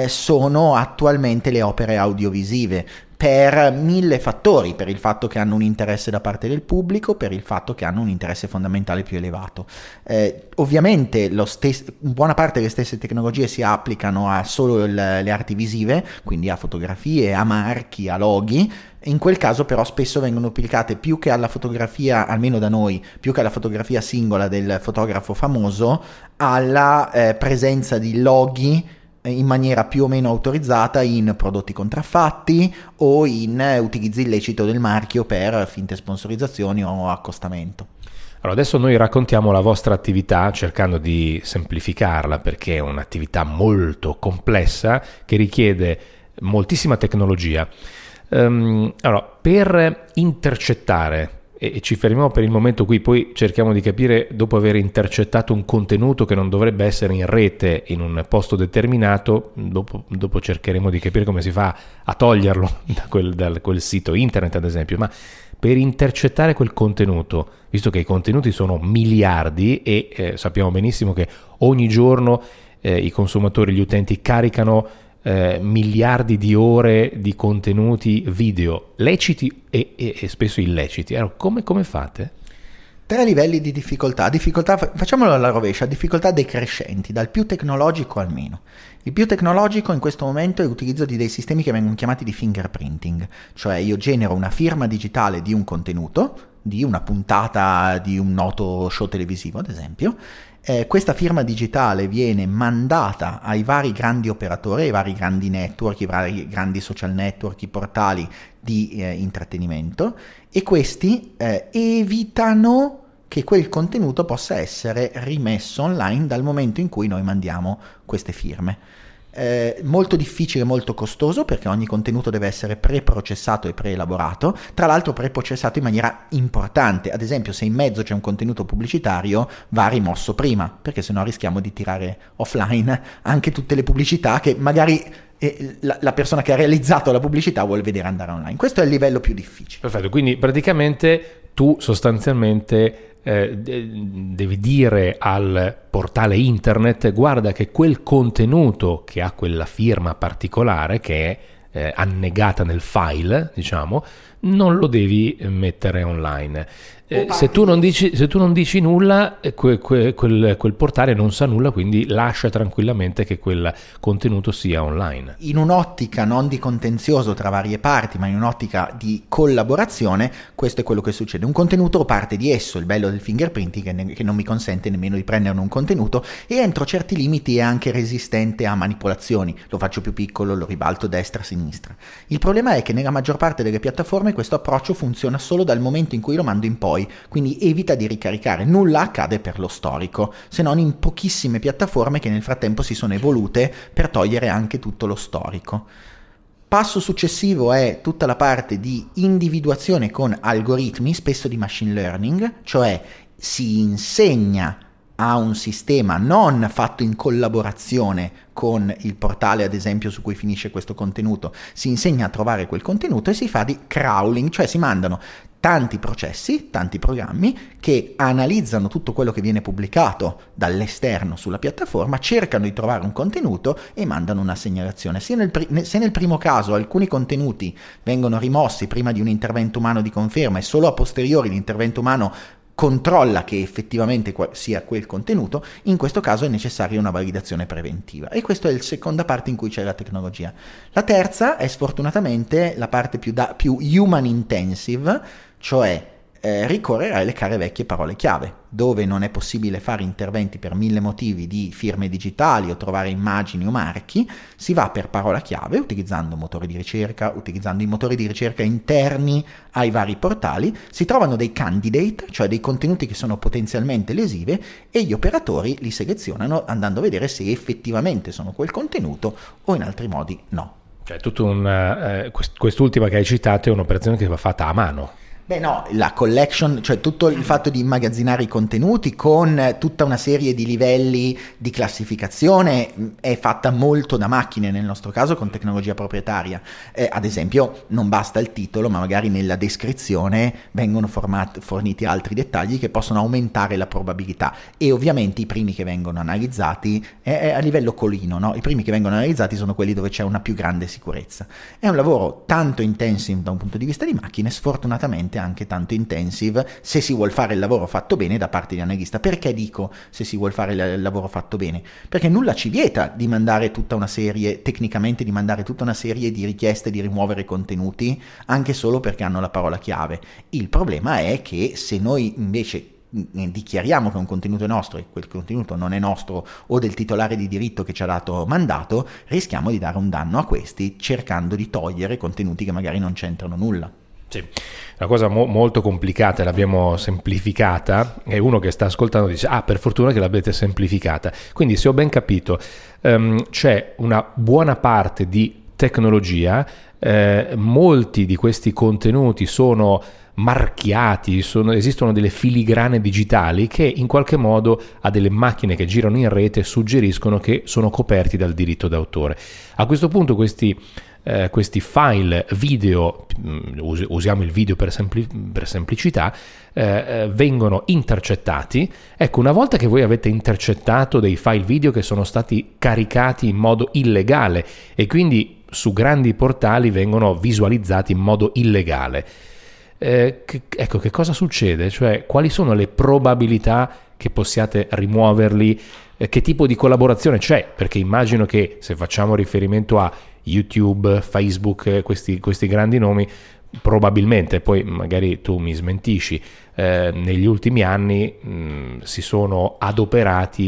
sono attualmente le opere audiovisive, per 1000 fattori, per il fatto che hanno un interesse da parte del pubblico, per il fatto che hanno un interesse fondamentale più elevato. Ovviamente buona parte delle stesse tecnologie si applicano a solo le arti visive, quindi a fotografie, a marchi, a loghi. In quel caso però spesso vengono applicate più che alla fotografia, almeno da noi, più che alla fotografia singola del fotografo famoso, alla presenza di loghi in maniera più o meno autorizzata in prodotti contraffatti o in utilizzo illecito del marchio per finte sponsorizzazioni o accostamento. Allora, adesso noi raccontiamo la vostra attività cercando di semplificarla, perché è un'attività molto complessa che richiede moltissima tecnologia. Allora, per intercettare, e ci fermiamo per il momento qui, poi cerchiamo di capire, dopo aver intercettato un contenuto che non dovrebbe essere in rete in un posto determinato, dopo cercheremo di capire come si fa a toglierlo da quel sito internet ad esempio, ma per intercettare quel contenuto, visto che i contenuti sono miliardi e sappiamo benissimo che ogni giorno i consumatori, gli utenti caricano miliardi di ore di contenuti video leciti e spesso illeciti. Allora, come fate? 3 livelli di difficoltà, facciamolo alla rovescia, difficoltà decrescenti, dal più tecnologico al meno. Il più tecnologico in questo momento è l'utilizzo di dei sistemi che vengono chiamati di fingerprinting, cioè io genero una firma digitale di un contenuto, di una puntata di un noto show televisivo ad esempio. Questa firma digitale viene mandata ai vari grandi operatori, ai vari grandi network, i vari grandi social network, i portali di intrattenimento, e questi evitano che quel contenuto possa essere rimesso online dal momento in cui noi mandiamo queste firme. Molto difficile, molto costoso, perché ogni contenuto deve essere preprocessato e preelaborato, tra l'altro preprocessato in maniera importante. Ad esempio, se in mezzo c'è un contenuto pubblicitario va rimosso prima, perché sennò rischiamo di tirare offline anche tutte le pubblicità che magari la persona che ha realizzato la pubblicità vuole vedere andare online. Questo è il livello più difficile. Perfetto, quindi praticamente tu sostanzialmente devi dire al portale internet: guarda che quel contenuto che ha quella firma particolare che è annegata nel file, diciamo, non lo devi mettere online. Se tu non dici nulla, quel portale non sa nulla, quindi lascia tranquillamente che quel contenuto sia online. In un'ottica non di contenzioso tra varie parti, ma in un'ottica di collaborazione, questo è quello che succede. Un contenuto parte di esso, il bello del fingerprinting che non mi consente nemmeno di prenderne un contenuto, e entro certi limiti è anche resistente a manipolazioni. Lo faccio più piccolo, lo ribalto destra-sinistra. Il problema è che nella maggior parte delle piattaforme questo approccio funziona solo dal momento in cui lo mando in poi, quindi evita di ricaricare. Nulla accade per lo storico, se non in pochissime piattaforme che nel frattempo si sono evolute per togliere anche tutto lo storico. Passo successivo è tutta la parte di individuazione con algoritmi, spesso di machine learning, cioè si insegna a un sistema non fatto in collaborazione con il portale, ad esempio, su cui finisce questo contenuto, si insegna a trovare quel contenuto e si fa di crawling, cioè si mandano tanti processi, tanti programmi che analizzano tutto quello che viene pubblicato dall'esterno sulla piattaforma, cercano di trovare un contenuto e mandano una segnalazione. Se nel primo caso alcuni contenuti vengono rimossi prima di un intervento umano di conferma e solo a posteriori l'intervento umano controlla che effettivamente sia quel contenuto, in questo caso è necessaria una validazione preventiva. E questa è la seconda parte in cui c'è la tecnologia. La terza è sfortunatamente la parte più human intensive, cioè ricorrere alle care vecchie parole chiave, dove non è possibile fare interventi per 1000 motivi di firme digitali o trovare immagini o marchi, si va per parola chiave utilizzando motori di ricerca, utilizzando i motori di ricerca interni ai vari portali, si trovano dei candidate, cioè dei contenuti che sono potenzialmente lesivi, e gli operatori li selezionano andando a vedere se effettivamente sono quel contenuto o in altri modi no. Cioè quest'ultima che hai citato è un'operazione che va fatta a mano. Beh no, la collection, cioè tutto il fatto di immagazzinare i contenuti con tutta una serie di livelli di classificazione è fatta molto da macchine, nel nostro caso con tecnologia proprietaria. Ad esempio non basta il titolo, ma magari nella descrizione vengono forniti altri dettagli che possono aumentare la probabilità, e ovviamente i primi che vengono analizzati è a livello colino, no? I primi che vengono analizzati sono quelli dove c'è una più grande sicurezza. È un lavoro tanto intensive da un punto di vista di macchine, sfortunatamente anche tanto intensive se si vuol fare il lavoro fatto bene da parte di analista. Perché dico se si vuol fare il lavoro fatto bene? Perché nulla ci vieta di mandare tutta una serie, tecnicamente di mandare tutta una serie di richieste di rimuovere contenuti anche solo perché hanno la parola chiave. Il problema è che se noi invece dichiariamo che un contenuto è nostro e quel contenuto non è nostro o del titolare di diritto che ci ha dato mandato, rischiamo di dare un danno a questi cercando di togliere contenuti che magari non c'entrano nulla. Sì, una cosa molto complicata, l'abbiamo semplificata, e uno che sta ascoltando dice per fortuna che l'avete semplificata. Quindi se ho ben capito c'è una buona parte di tecnologia, molti di questi contenuti sono marchiati, esistono delle filigrane digitali che in qualche modo a delle macchine che girano in rete suggeriscono che sono coperti dal diritto d'autore. A questo punto questi file video, usiamo il video per semplicità, vengono intercettati. Ecco, una volta che voi avete intercettato dei file video che sono stati caricati in modo illegale e quindi su grandi portali vengono visualizzati in modo illegale, ecco, che cosa succede? Cioè, quali sono le probabilità che possiate rimuoverli? Che tipo di collaborazione c'è? Perché immagino che se facciamo riferimento a YouTube, Facebook, questi grandi nomi, probabilmente, poi magari tu mi smentisci, negli ultimi anni si sono adoperati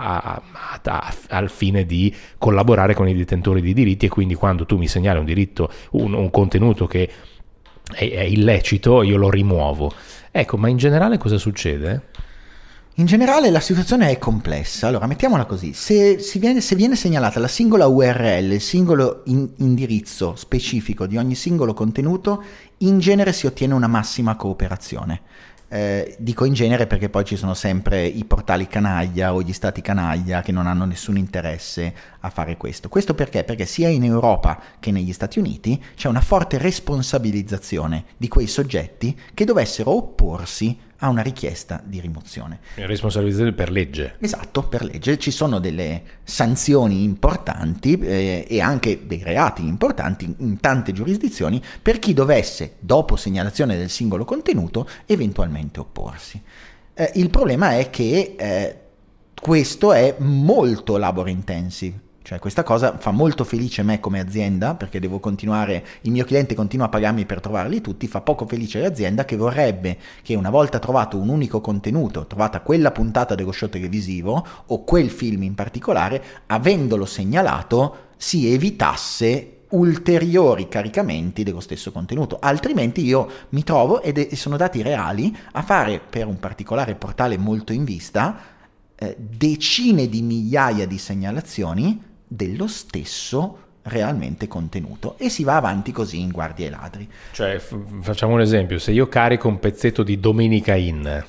al fine di collaborare con i detentori di diritti, e quindi quando tu mi segnali un diritto, un contenuto che è illecito, io lo rimuovo. Ecco, ma in generale cosa succede? In generale la situazione è complessa. Allora, mettiamola così: se viene segnalata la singola URL, il singolo indirizzo specifico di ogni singolo contenuto, in genere si ottiene una massima cooperazione. Dico in genere perché poi ci sono sempre i portali canaglia o gli stati canaglia che non hanno nessun interesse a fare questo. Questo perché? Perché sia in Europa che negli Stati Uniti c'è una forte responsabilizzazione di quei soggetti che dovessero opporsi a una richiesta di rimozione. Responsabilizzazione per legge. Esatto, per legge. Ci sono delle sanzioni importanti e anche dei reati importanti in tante giurisdizioni per chi dovesse, dopo segnalazione del singolo contenuto, eventualmente opporsi. Il problema è che questo è molto labor intensive. Cioè, questa cosa fa molto felice me come azienda, perché devo continuare, il mio cliente continua a pagarmi per trovarli tutti. Fa poco felice l'azienda che vorrebbe che una volta trovato un unico contenuto, trovata quella puntata dello show televisivo o quel film in particolare, avendolo segnalato si evitasse ulteriori caricamenti dello stesso contenuto. Altrimenti io mi trovo, e sono dati reali, a fare per un particolare portale molto in vista decine di migliaia di segnalazioni dello stesso realmente contenuto, e si va avanti così in guardia ai ladri. Cioè, facciamo un esempio: se io carico un pezzetto di Domenica In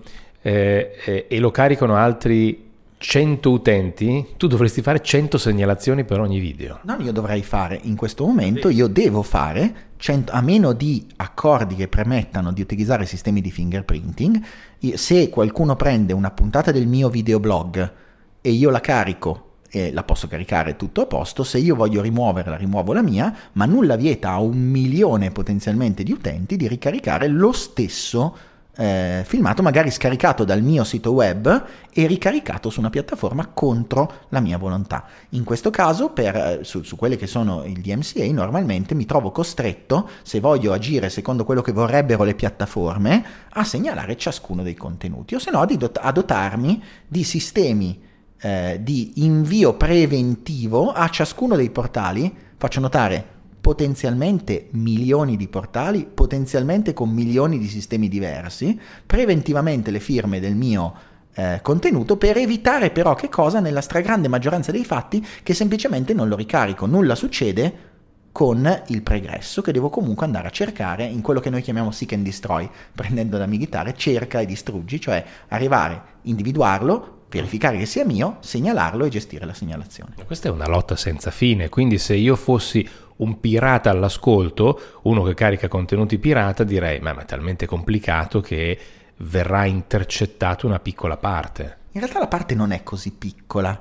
e lo caricano altri 100 utenti, tu dovresti fare 100 segnalazioni per ogni video. Non io dovrei fare in questo momento, io devo fare 100, a meno di accordi che permettano di utilizzare sistemi di fingerprinting. Se qualcuno prende una puntata del mio videoblog e io la carico, e la posso caricare tutto a posto. Se io voglio rimuoverla, rimuovo la mia, ma nulla vieta a 1 milione potenzialmente di utenti di ricaricare lo stesso filmato, magari scaricato dal mio sito web e ricaricato su una piattaforma contro la mia volontà. In questo caso, su quelle che sono il DMCA, normalmente mi trovo costretto, se voglio agire secondo quello che vorrebbero le piattaforme, a segnalare ciascuno dei contenuti, o se no a dotarmi di sistemi di invio preventivo a ciascuno dei portali. Faccio notare, potenzialmente milioni di portali, potenzialmente con milioni di sistemi diversi, preventivamente le firme del mio contenuto, per evitare però che cosa? Nella stragrande maggioranza dei fatti, che semplicemente non lo ricarico, nulla succede con il pregresso che devo comunque andare a cercare in quello che noi chiamiamo seek and destroy, prendendo da militare, cerca e distruggi, cioè arrivare, individuarlo, verificare che sia mio, segnalarlo e gestire la segnalazione. Questa è una lotta senza fine, quindi se io fossi un pirata all'ascolto, uno che carica contenuti pirata, direi ma è talmente complicato che verrà intercettato una piccola parte. In realtà la parte non è così piccola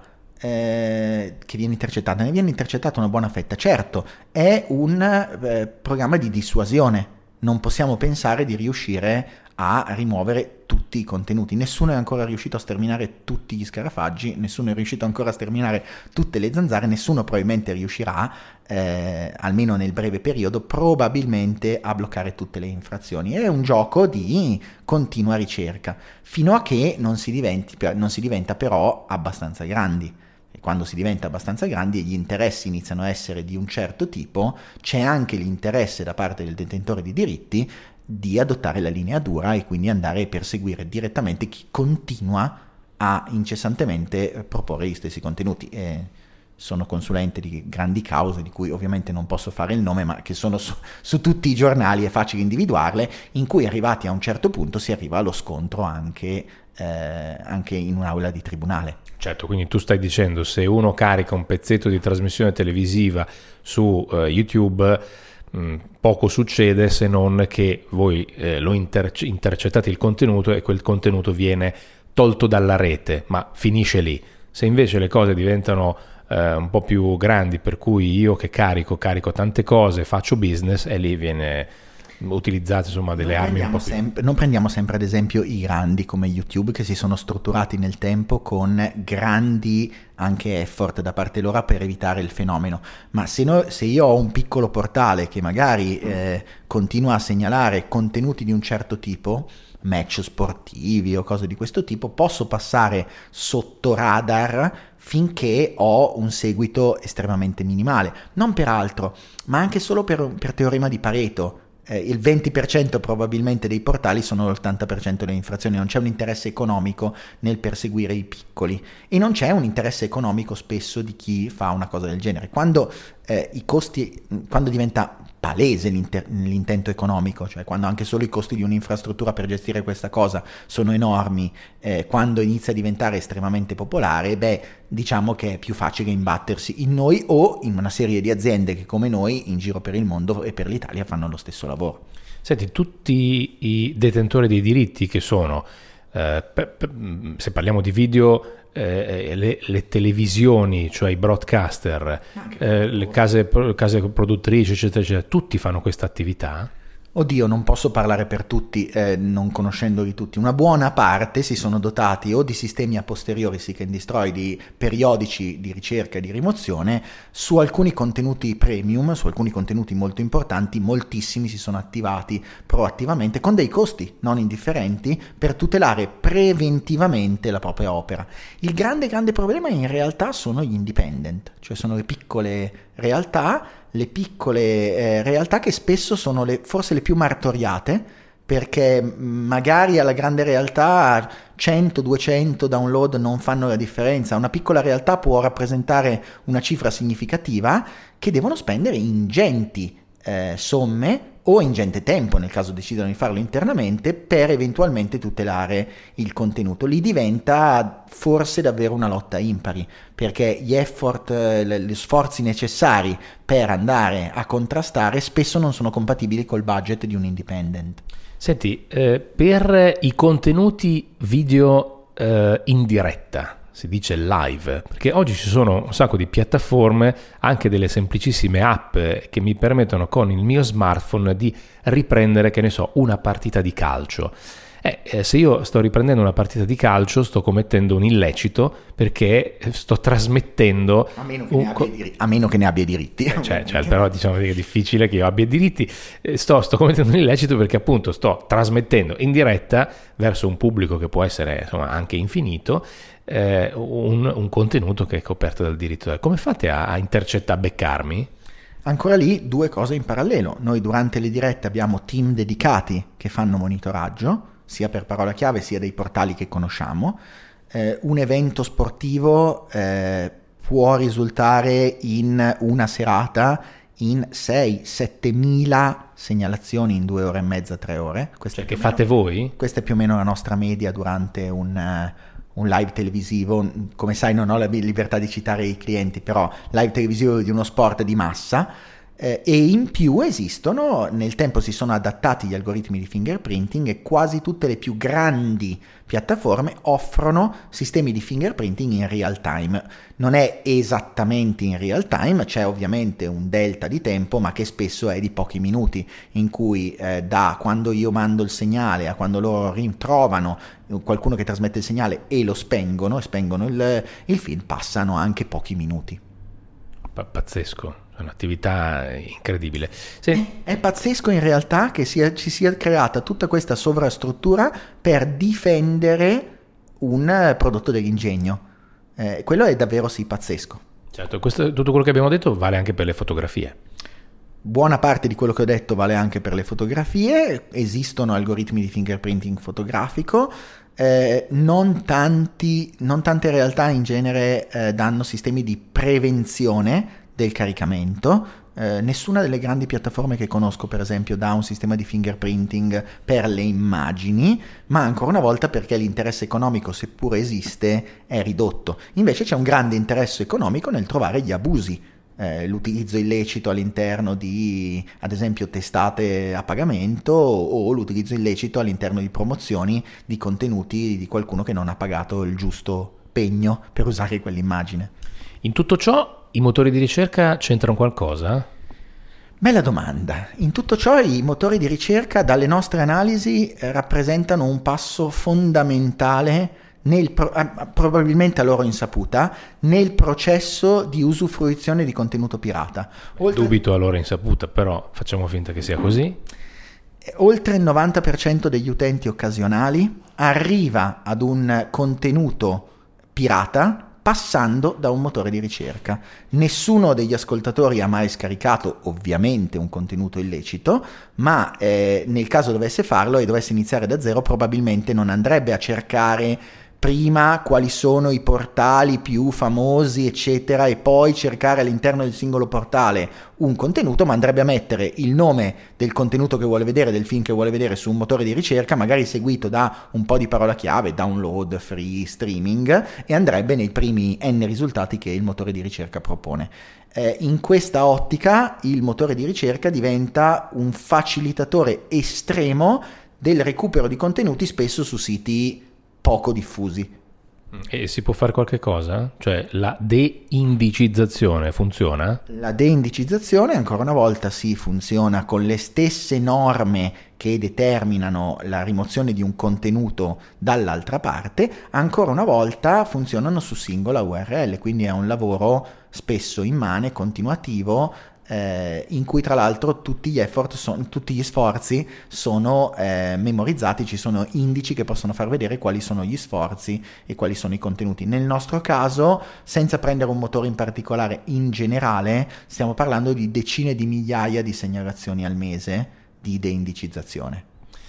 che viene intercettata, ne viene intercettata una buona fetta. Certo, è un programma di dissuasione, non possiamo pensare di riuscire a rimuovere tutti i contenuti. Nessuno è ancora riuscito a sterminare tutti gli scarafaggi, nessuno è riuscito ancora a sterminare tutte le zanzare, nessuno probabilmente riuscirà, almeno nel breve periodo, probabilmente a bloccare tutte le infrazioni. È un gioco di continua ricerca, fino a che non si diventa però abbastanza grandi. E quando si diventa abbastanza grandi e gli interessi iniziano a essere di un certo tipo, c'è anche l'interesse da parte del detentore di diritti di adottare la linea dura e quindi andare a perseguire direttamente chi continua a incessantemente proporre gli stessi contenuti. Sono consulente di grandi cause, di cui ovviamente non posso fare il nome, ma che sono su tutti i giornali, è facile individuarle, in cui arrivati a un certo punto si arriva allo scontro anche in un'aula di tribunale. Certo, quindi tu stai dicendo, se uno carica un pezzetto di trasmissione televisiva su YouTube, poco succede se non che voi lo intercettate il contenuto e quel contenuto viene tolto dalla rete, ma finisce lì. Se invece le cose diventano un po' più grandi, per cui io che carico tante cose, faccio business, e lì viene utilizzate insomma delle armi un po' più. Non prendiamo sempre ad esempio i grandi come YouTube, che si sono strutturati nel tempo con grandi anche effort da parte loro per evitare il fenomeno, ma se io ho un piccolo portale che magari continua a segnalare contenuti di un certo tipo, match sportivi o cose di questo tipo, posso passare sotto radar finché ho un seguito estremamente minimale, non per altro, ma anche solo per teorema di Pareto. Il 20% probabilmente dei portali sono l'80% delle infrazioni. Non c'è un interesse economico nel perseguire i piccoli, e non c'è un interesse economico spesso di chi fa una cosa del genere. Quando diventa palese l'intento economico, cioè quando anche solo i costi di un'infrastruttura per gestire questa cosa sono enormi, quando inizia a diventare estremamente popolare, diciamo che è più facile imbattersi in noi o in una serie di aziende che come noi in giro per il mondo e per l'Italia fanno lo stesso lavoro. Senti, tutti i detentori dei diritti che sono, se parliamo di video, le televisioni, cioè i broadcaster, le case produttrici, eccetera, eccetera, tutti fanno questa attività? Oddio, non posso parlare per tutti, non conoscendoli tutti. Una buona parte si sono dotati o di sistemi a posteriori seek and destroy, di periodici di ricerca e di rimozione. Su alcuni contenuti premium, su alcuni contenuti molto importanti, moltissimi si sono attivati proattivamente con dei costi non indifferenti per tutelare preventivamente la propria opera. Il grande problema in realtà sono gli independent, cioè sono le piccole realtà che spesso sono forse le più martoriate, perché magari alla grande realtà 100-200 download non fanno la differenza. Una piccola realtà può rappresentare una cifra significativa che devono spendere ingenti somme o ingente tempo, nel caso decidano di farlo internamente, per eventualmente tutelare il contenuto. Lì diventa forse davvero una lotta impari, perché gli sforzi necessari per andare a contrastare spesso non sono compatibili col budget di un independent. Senti, per i contenuti video in diretta, si dice live, perché oggi ci sono un sacco di piattaforme, anche delle semplicissime app che mi permettono con il mio smartphone di riprendere, che ne so, una partita di calcio. Se io sto riprendendo una partita di calcio sto commettendo un illecito perché sto trasmettendo a meno che ne abbia i diritti. Cioè, però diciamo che è difficile che io abbia diritti. Sto commettendo un illecito perché appunto sto trasmettendo in diretta verso un pubblico che può essere insomma anche infinito un contenuto che è coperto dal diritto. Come fate a intercettare, a beccarmi? Ancora lì due cose in parallelo. Noi durante le dirette abbiamo team dedicati che fanno monitoraggio sia per parola chiave sia dei portali che conosciamo. Un evento sportivo può risultare in una serata in 6-7 mila segnalazioni in 2 ore e mezza, 3 ore. Cioè che fate voi? Questa è più o meno la nostra media durante un live televisivo. Come sai non ho la libertà di citare i clienti, però live televisivo di uno sport di massa. E in più esistono, nel tempo si sono adattati gli algoritmi di fingerprinting e quasi tutte le più grandi piattaforme offrono sistemi di fingerprinting in real time. Non è esattamente in real time, c'è ovviamente un delta di tempo, ma che spesso è di pochi minuti, in cui da quando io mando il segnale a quando loro ritrovano qualcuno che trasmette il segnale e lo spengono il feed, passano anche pochi minuti. Pazzesco. È un'attività incredibile. È pazzesco in realtà che ci sia creata tutta questa sovrastruttura per difendere un prodotto dell'ingegno. Quello è davvero sì pazzesco. Certo, tutto quello che abbiamo detto vale anche per le fotografie. Buona parte di quello che ho detto vale anche per le fotografie. Esistono algoritmi di fingerprinting fotografico. Non tante realtà in genere danno sistemi di prevenzione del caricamento. Nessuna delle grandi piattaforme che conosco, per esempio, dà un sistema di fingerprinting per le immagini, ma ancora una volta perché l'interesse economico, seppure esiste, è ridotto. Invece c'è un grande interesse economico nel trovare gli abusi, l'utilizzo illecito all'interno di, ad esempio, testate a pagamento o l'utilizzo illecito all'interno di promozioni di contenuti di qualcuno che non ha pagato il giusto pegno per usare quell'immagine. In tutto ciò i motori di ricerca c'entrano qualcosa? Bella domanda. In tutto ciò i motori di ricerca dalle nostre analisi rappresentano un passo fondamentale probabilmente a loro insaputa nel processo di usufruizione di contenuto pirata. Dubito a loro insaputa, però facciamo finta che sia così. Oltre il 90% degli utenti occasionali arriva ad un contenuto pirata passando da un motore di ricerca. Nessuno degli ascoltatori ha mai scaricato ovviamente un contenuto illecito, ma nel caso dovesse farlo e dovesse iniziare da zero, probabilmente non andrebbe a cercare prima quali sono i portali più famosi eccetera e poi cercare all'interno del singolo portale un contenuto, ma andrebbe a mettere il nome del contenuto che vuole vedere, del film che vuole vedere su un motore di ricerca, magari seguito da un po' di parola chiave, download, free, streaming, e andrebbe nei primi n risultati che il motore di ricerca propone. In questa ottica il motore di ricerca diventa un facilitatore estremo del recupero di contenuti, spesso su siti poco diffusi. E si può fare qualche cosa? Cioè la deindicizzazione funziona? La deindicizzazione ancora una volta sì, funziona con le stesse norme che determinano la rimozione di un contenuto dall'altra parte, ancora una volta funzionano su singola URL, quindi è un lavoro spesso immane, continuativo, in cui tra l'altro tutti gli sforzi sono memorizzati, ci sono indici che possono far vedere quali sono gli sforzi e quali sono i contenuti. Nel nostro caso, senza prendere un motore in particolare, in generale stiamo parlando di decine di migliaia di segnalazioni al mese di deindicizzazione.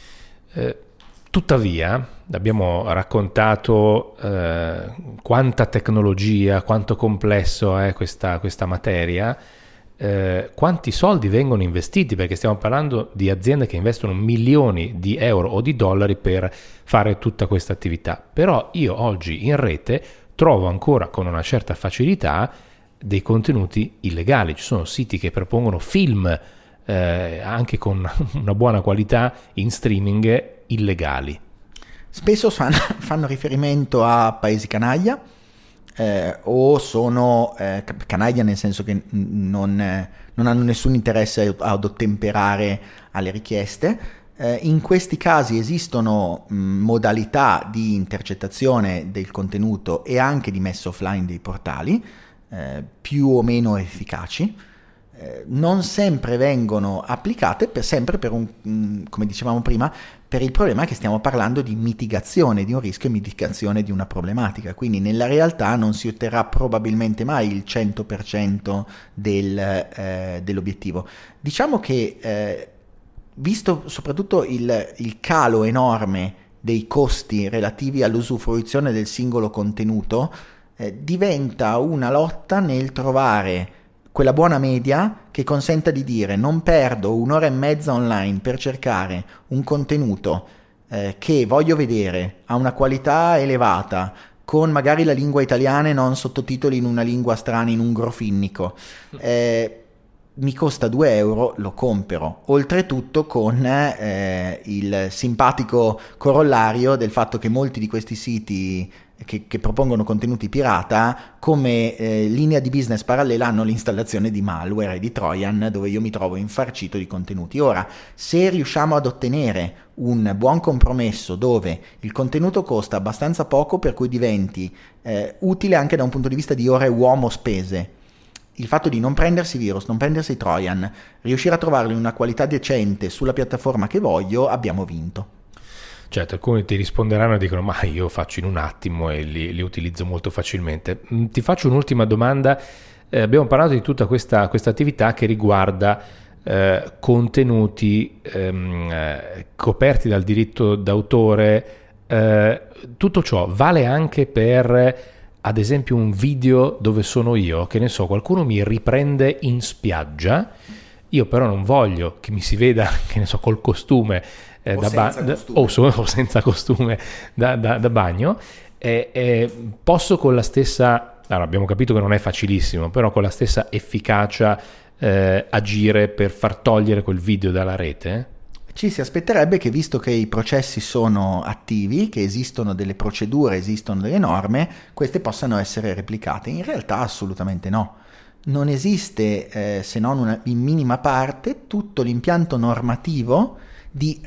Tuttavia abbiamo raccontato quanta tecnologia, quanto complesso è questa materia. Quanti soldi vengono investiti, perché stiamo parlando di aziende che investono milioni di euro o di dollari per fare tutta questa attività. Però io oggi in rete trovo ancora con una certa facilità dei contenuti illegali. Ci sono siti che propongono film anche con una buona qualità in streaming illegali. Spesso fanno riferimento a paesi canaglia, o sono canaglia nel senso che non hanno nessun interesse ad ottemperare alle richieste. In questi casi esistono modalità di intercettazione del contenuto e anche di messa offline dei portali, più o meno efficaci. Non sempre vengono applicate, sempre per come dicevamo prima, per il problema che stiamo parlando di mitigazione di un rischio e mitigazione di una problematica, quindi nella realtà non si otterrà probabilmente mai il 100% dell'obiettivo. Diciamo che visto soprattutto il calo enorme dei costi relativi all'usufruizione del singolo contenuto, diventa una lotta nel trovare quella buona media che consenta di dire: non perdo 1 ora e mezza online per cercare un contenuto che voglio vedere a una qualità elevata, con magari la lingua italiana e non sottotitoli in una lingua strana, in ungro-finnico. Mi costa 2 euro, lo compro. Oltretutto con il simpatico corollario del fatto che molti di questi siti che propongono contenuti pirata, come linea di business parallela, hanno l'installazione di malware e di trojan, dove io mi trovo infarcito di contenuti. Ora, se riusciamo ad ottenere un buon compromesso dove il contenuto costa abbastanza poco per cui diventi utile anche da un punto di vista di ore uomo spese, il fatto di non prendersi virus, non prendersi trojan, riuscire a trovarlo in una qualità decente sulla piattaforma che voglio, abbiamo vinto. Certo, alcuni ti risponderanno e dicono: ma io faccio in un attimo e li utilizzo molto facilmente. Ti faccio un'ultima domanda. Abbiamo parlato di tutta questa attività che riguarda contenuti coperti dal diritto d'autore. Tutto ciò vale anche per, ad esempio, un video dove sono io, che ne so, qualcuno mi riprende in spiaggia, io però non voglio che mi si veda, che ne so, col costume o senza costume da bagno, posso con la stessa, allora abbiamo capito che non è facilissimo, però con la stessa efficacia agire per far togliere quel video dalla rete? Ci si aspetterebbe che, visto che i processi sono attivi, che esistono delle procedure, esistono delle norme, queste possano essere replicate. In realtà assolutamente no. Non esiste, se non in minima parte, tutto l'impianto normativo di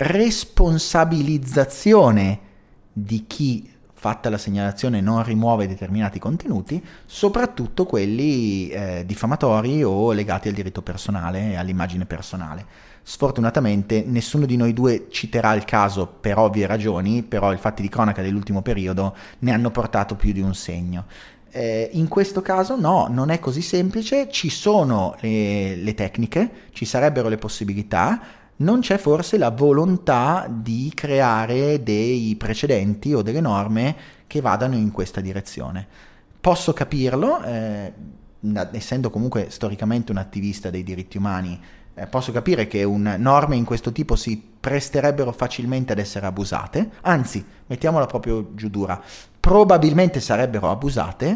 responsabilizzazione di chi, fatta la segnalazione, non rimuove determinati contenuti, soprattutto quelli diffamatori o legati al diritto personale e all'immagine personale. Sfortunatamente nessuno di noi due citerà il caso per ovvie ragioni, però i fatti di cronaca dell'ultimo periodo ne hanno portato più di un segno. In questo caso no, non è così semplice, ci sono le tecniche, ci sarebbero le possibilità, non c'è forse la volontà di creare dei precedenti o delle norme che vadano in questa direzione. Posso capirlo, essendo comunque storicamente un attivista dei diritti umani, posso capire che norme in questo tipo si presterebbero facilmente ad essere abusate, anzi, mettiamola proprio giù dura, probabilmente sarebbero abusate,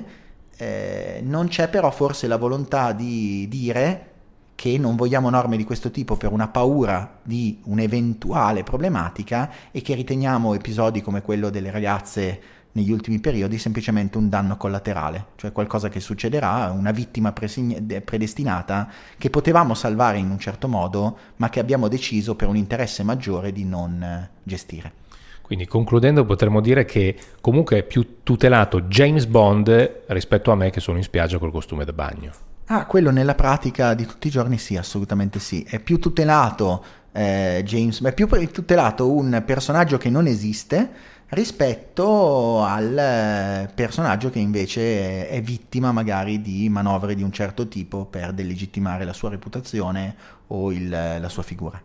non c'è però forse la volontà di dire che non vogliamo norme di questo tipo per una paura di un'eventuale problematica e che riteniamo episodi come quello delle ragazze negli ultimi periodi semplicemente un danno collaterale, cioè qualcosa che succederà, una vittima predestinata che potevamo salvare in un certo modo, ma che abbiamo deciso per un interesse maggiore di non gestire. Quindi, concludendo, potremmo dire che comunque è più tutelato James Bond rispetto a me che sono in spiaggia col costume da bagno. Quello nella pratica di tutti i giorni sì, assolutamente sì. È più tutelato è più tutelato un personaggio che non esiste rispetto al personaggio che invece è vittima magari di manovre di un certo tipo per delegittimare la sua reputazione o la sua figura.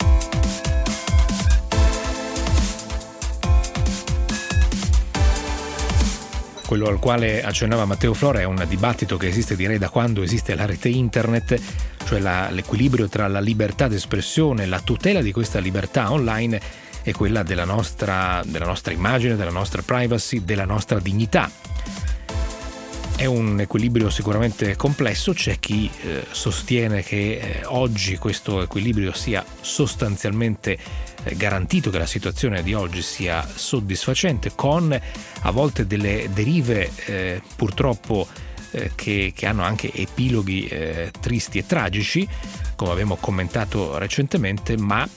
Quello al quale accennava Matteo Flora è un dibattito che esiste, direi, da quando esiste la rete internet, cioè l'equilibrio tra la libertà d'espressione, la tutela di questa libertà online e quella della nostra immagine, della nostra privacy, della nostra dignità. È un equilibrio sicuramente complesso, c'è chi sostiene che oggi questo equilibrio sia sostanzialmente garantito, che la situazione di oggi sia soddisfacente, con a volte delle derive purtroppo che hanno anche epiloghi tristi e tragici, come abbiamo commentato recentemente, ma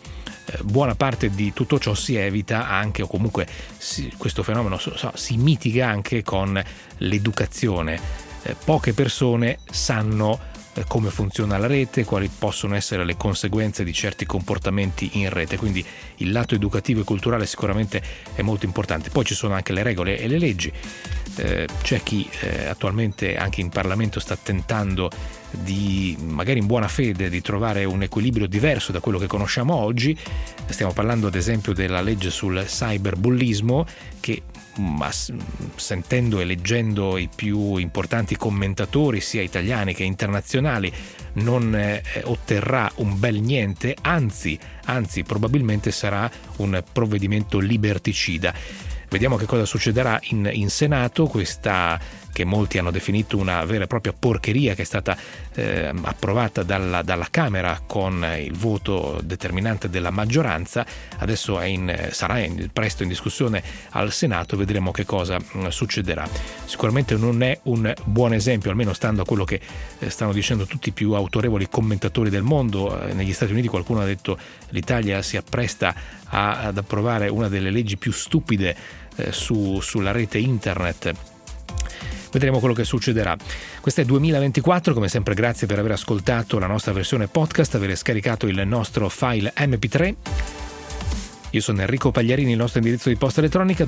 buona parte di tutto ciò si evita anche, o comunque questo fenomeno si mitiga anche con l'educazione. Poche persone sanno come funziona la rete, quali possono essere le conseguenze di certi comportamenti in rete, quindi il lato educativo e culturale sicuramente è molto importante. Poi ci sono anche le regole e le leggi. C'è chi attualmente anche in Parlamento sta tentando di, magari in buona fede, di trovare un equilibrio diverso da quello che conosciamo oggi. Stiamo parlando ad esempio della legge sul cyberbullismo che, sentendo e leggendo i più importanti commentatori sia italiani che internazionali, non otterrà un bel niente, anzi probabilmente sarà un provvedimento liberticida. Vediamo che cosa succederà in Senato, questa che molti hanno definito una vera e propria porcheria, che è stata approvata dalla Camera con il voto determinante della maggioranza. Adesso sarà presto in discussione al Senato, vedremo che cosa succederà. Sicuramente non è un buon esempio, almeno stando a quello che stanno dicendo tutti i più autorevoli commentatori del mondo. Negli Stati Uniti qualcuno ha detto l'Italia si appresta ad approvare una delle leggi più stupide sulla rete internet. Vedremo quello che succederà. Questo è 2024, come sempre grazie per aver ascoltato la nostra versione podcast, aver scaricato il nostro file MP3. Io sono Enrico Pagliarini, il nostro indirizzo di posta elettronica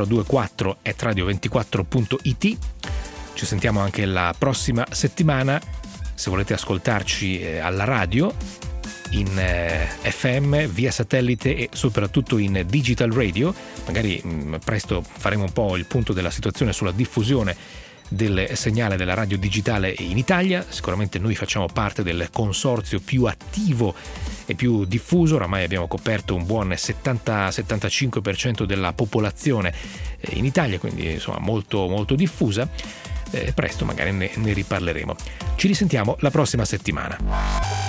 2024@radio24.it. Ci sentiamo anche la prossima settimana. Se volete ascoltarci alla radio, in FM, via satellite e soprattutto in digital radio, magari presto faremo un po' il punto della situazione sulla diffusione del segnale della radio digitale in Italia. Sicuramente noi facciamo parte del consorzio più attivo e più diffuso, oramai abbiamo coperto un buon 70-75% della popolazione in Italia, quindi insomma molto molto diffusa. Presto magari ne riparleremo. Ci risentiamo la prossima settimana.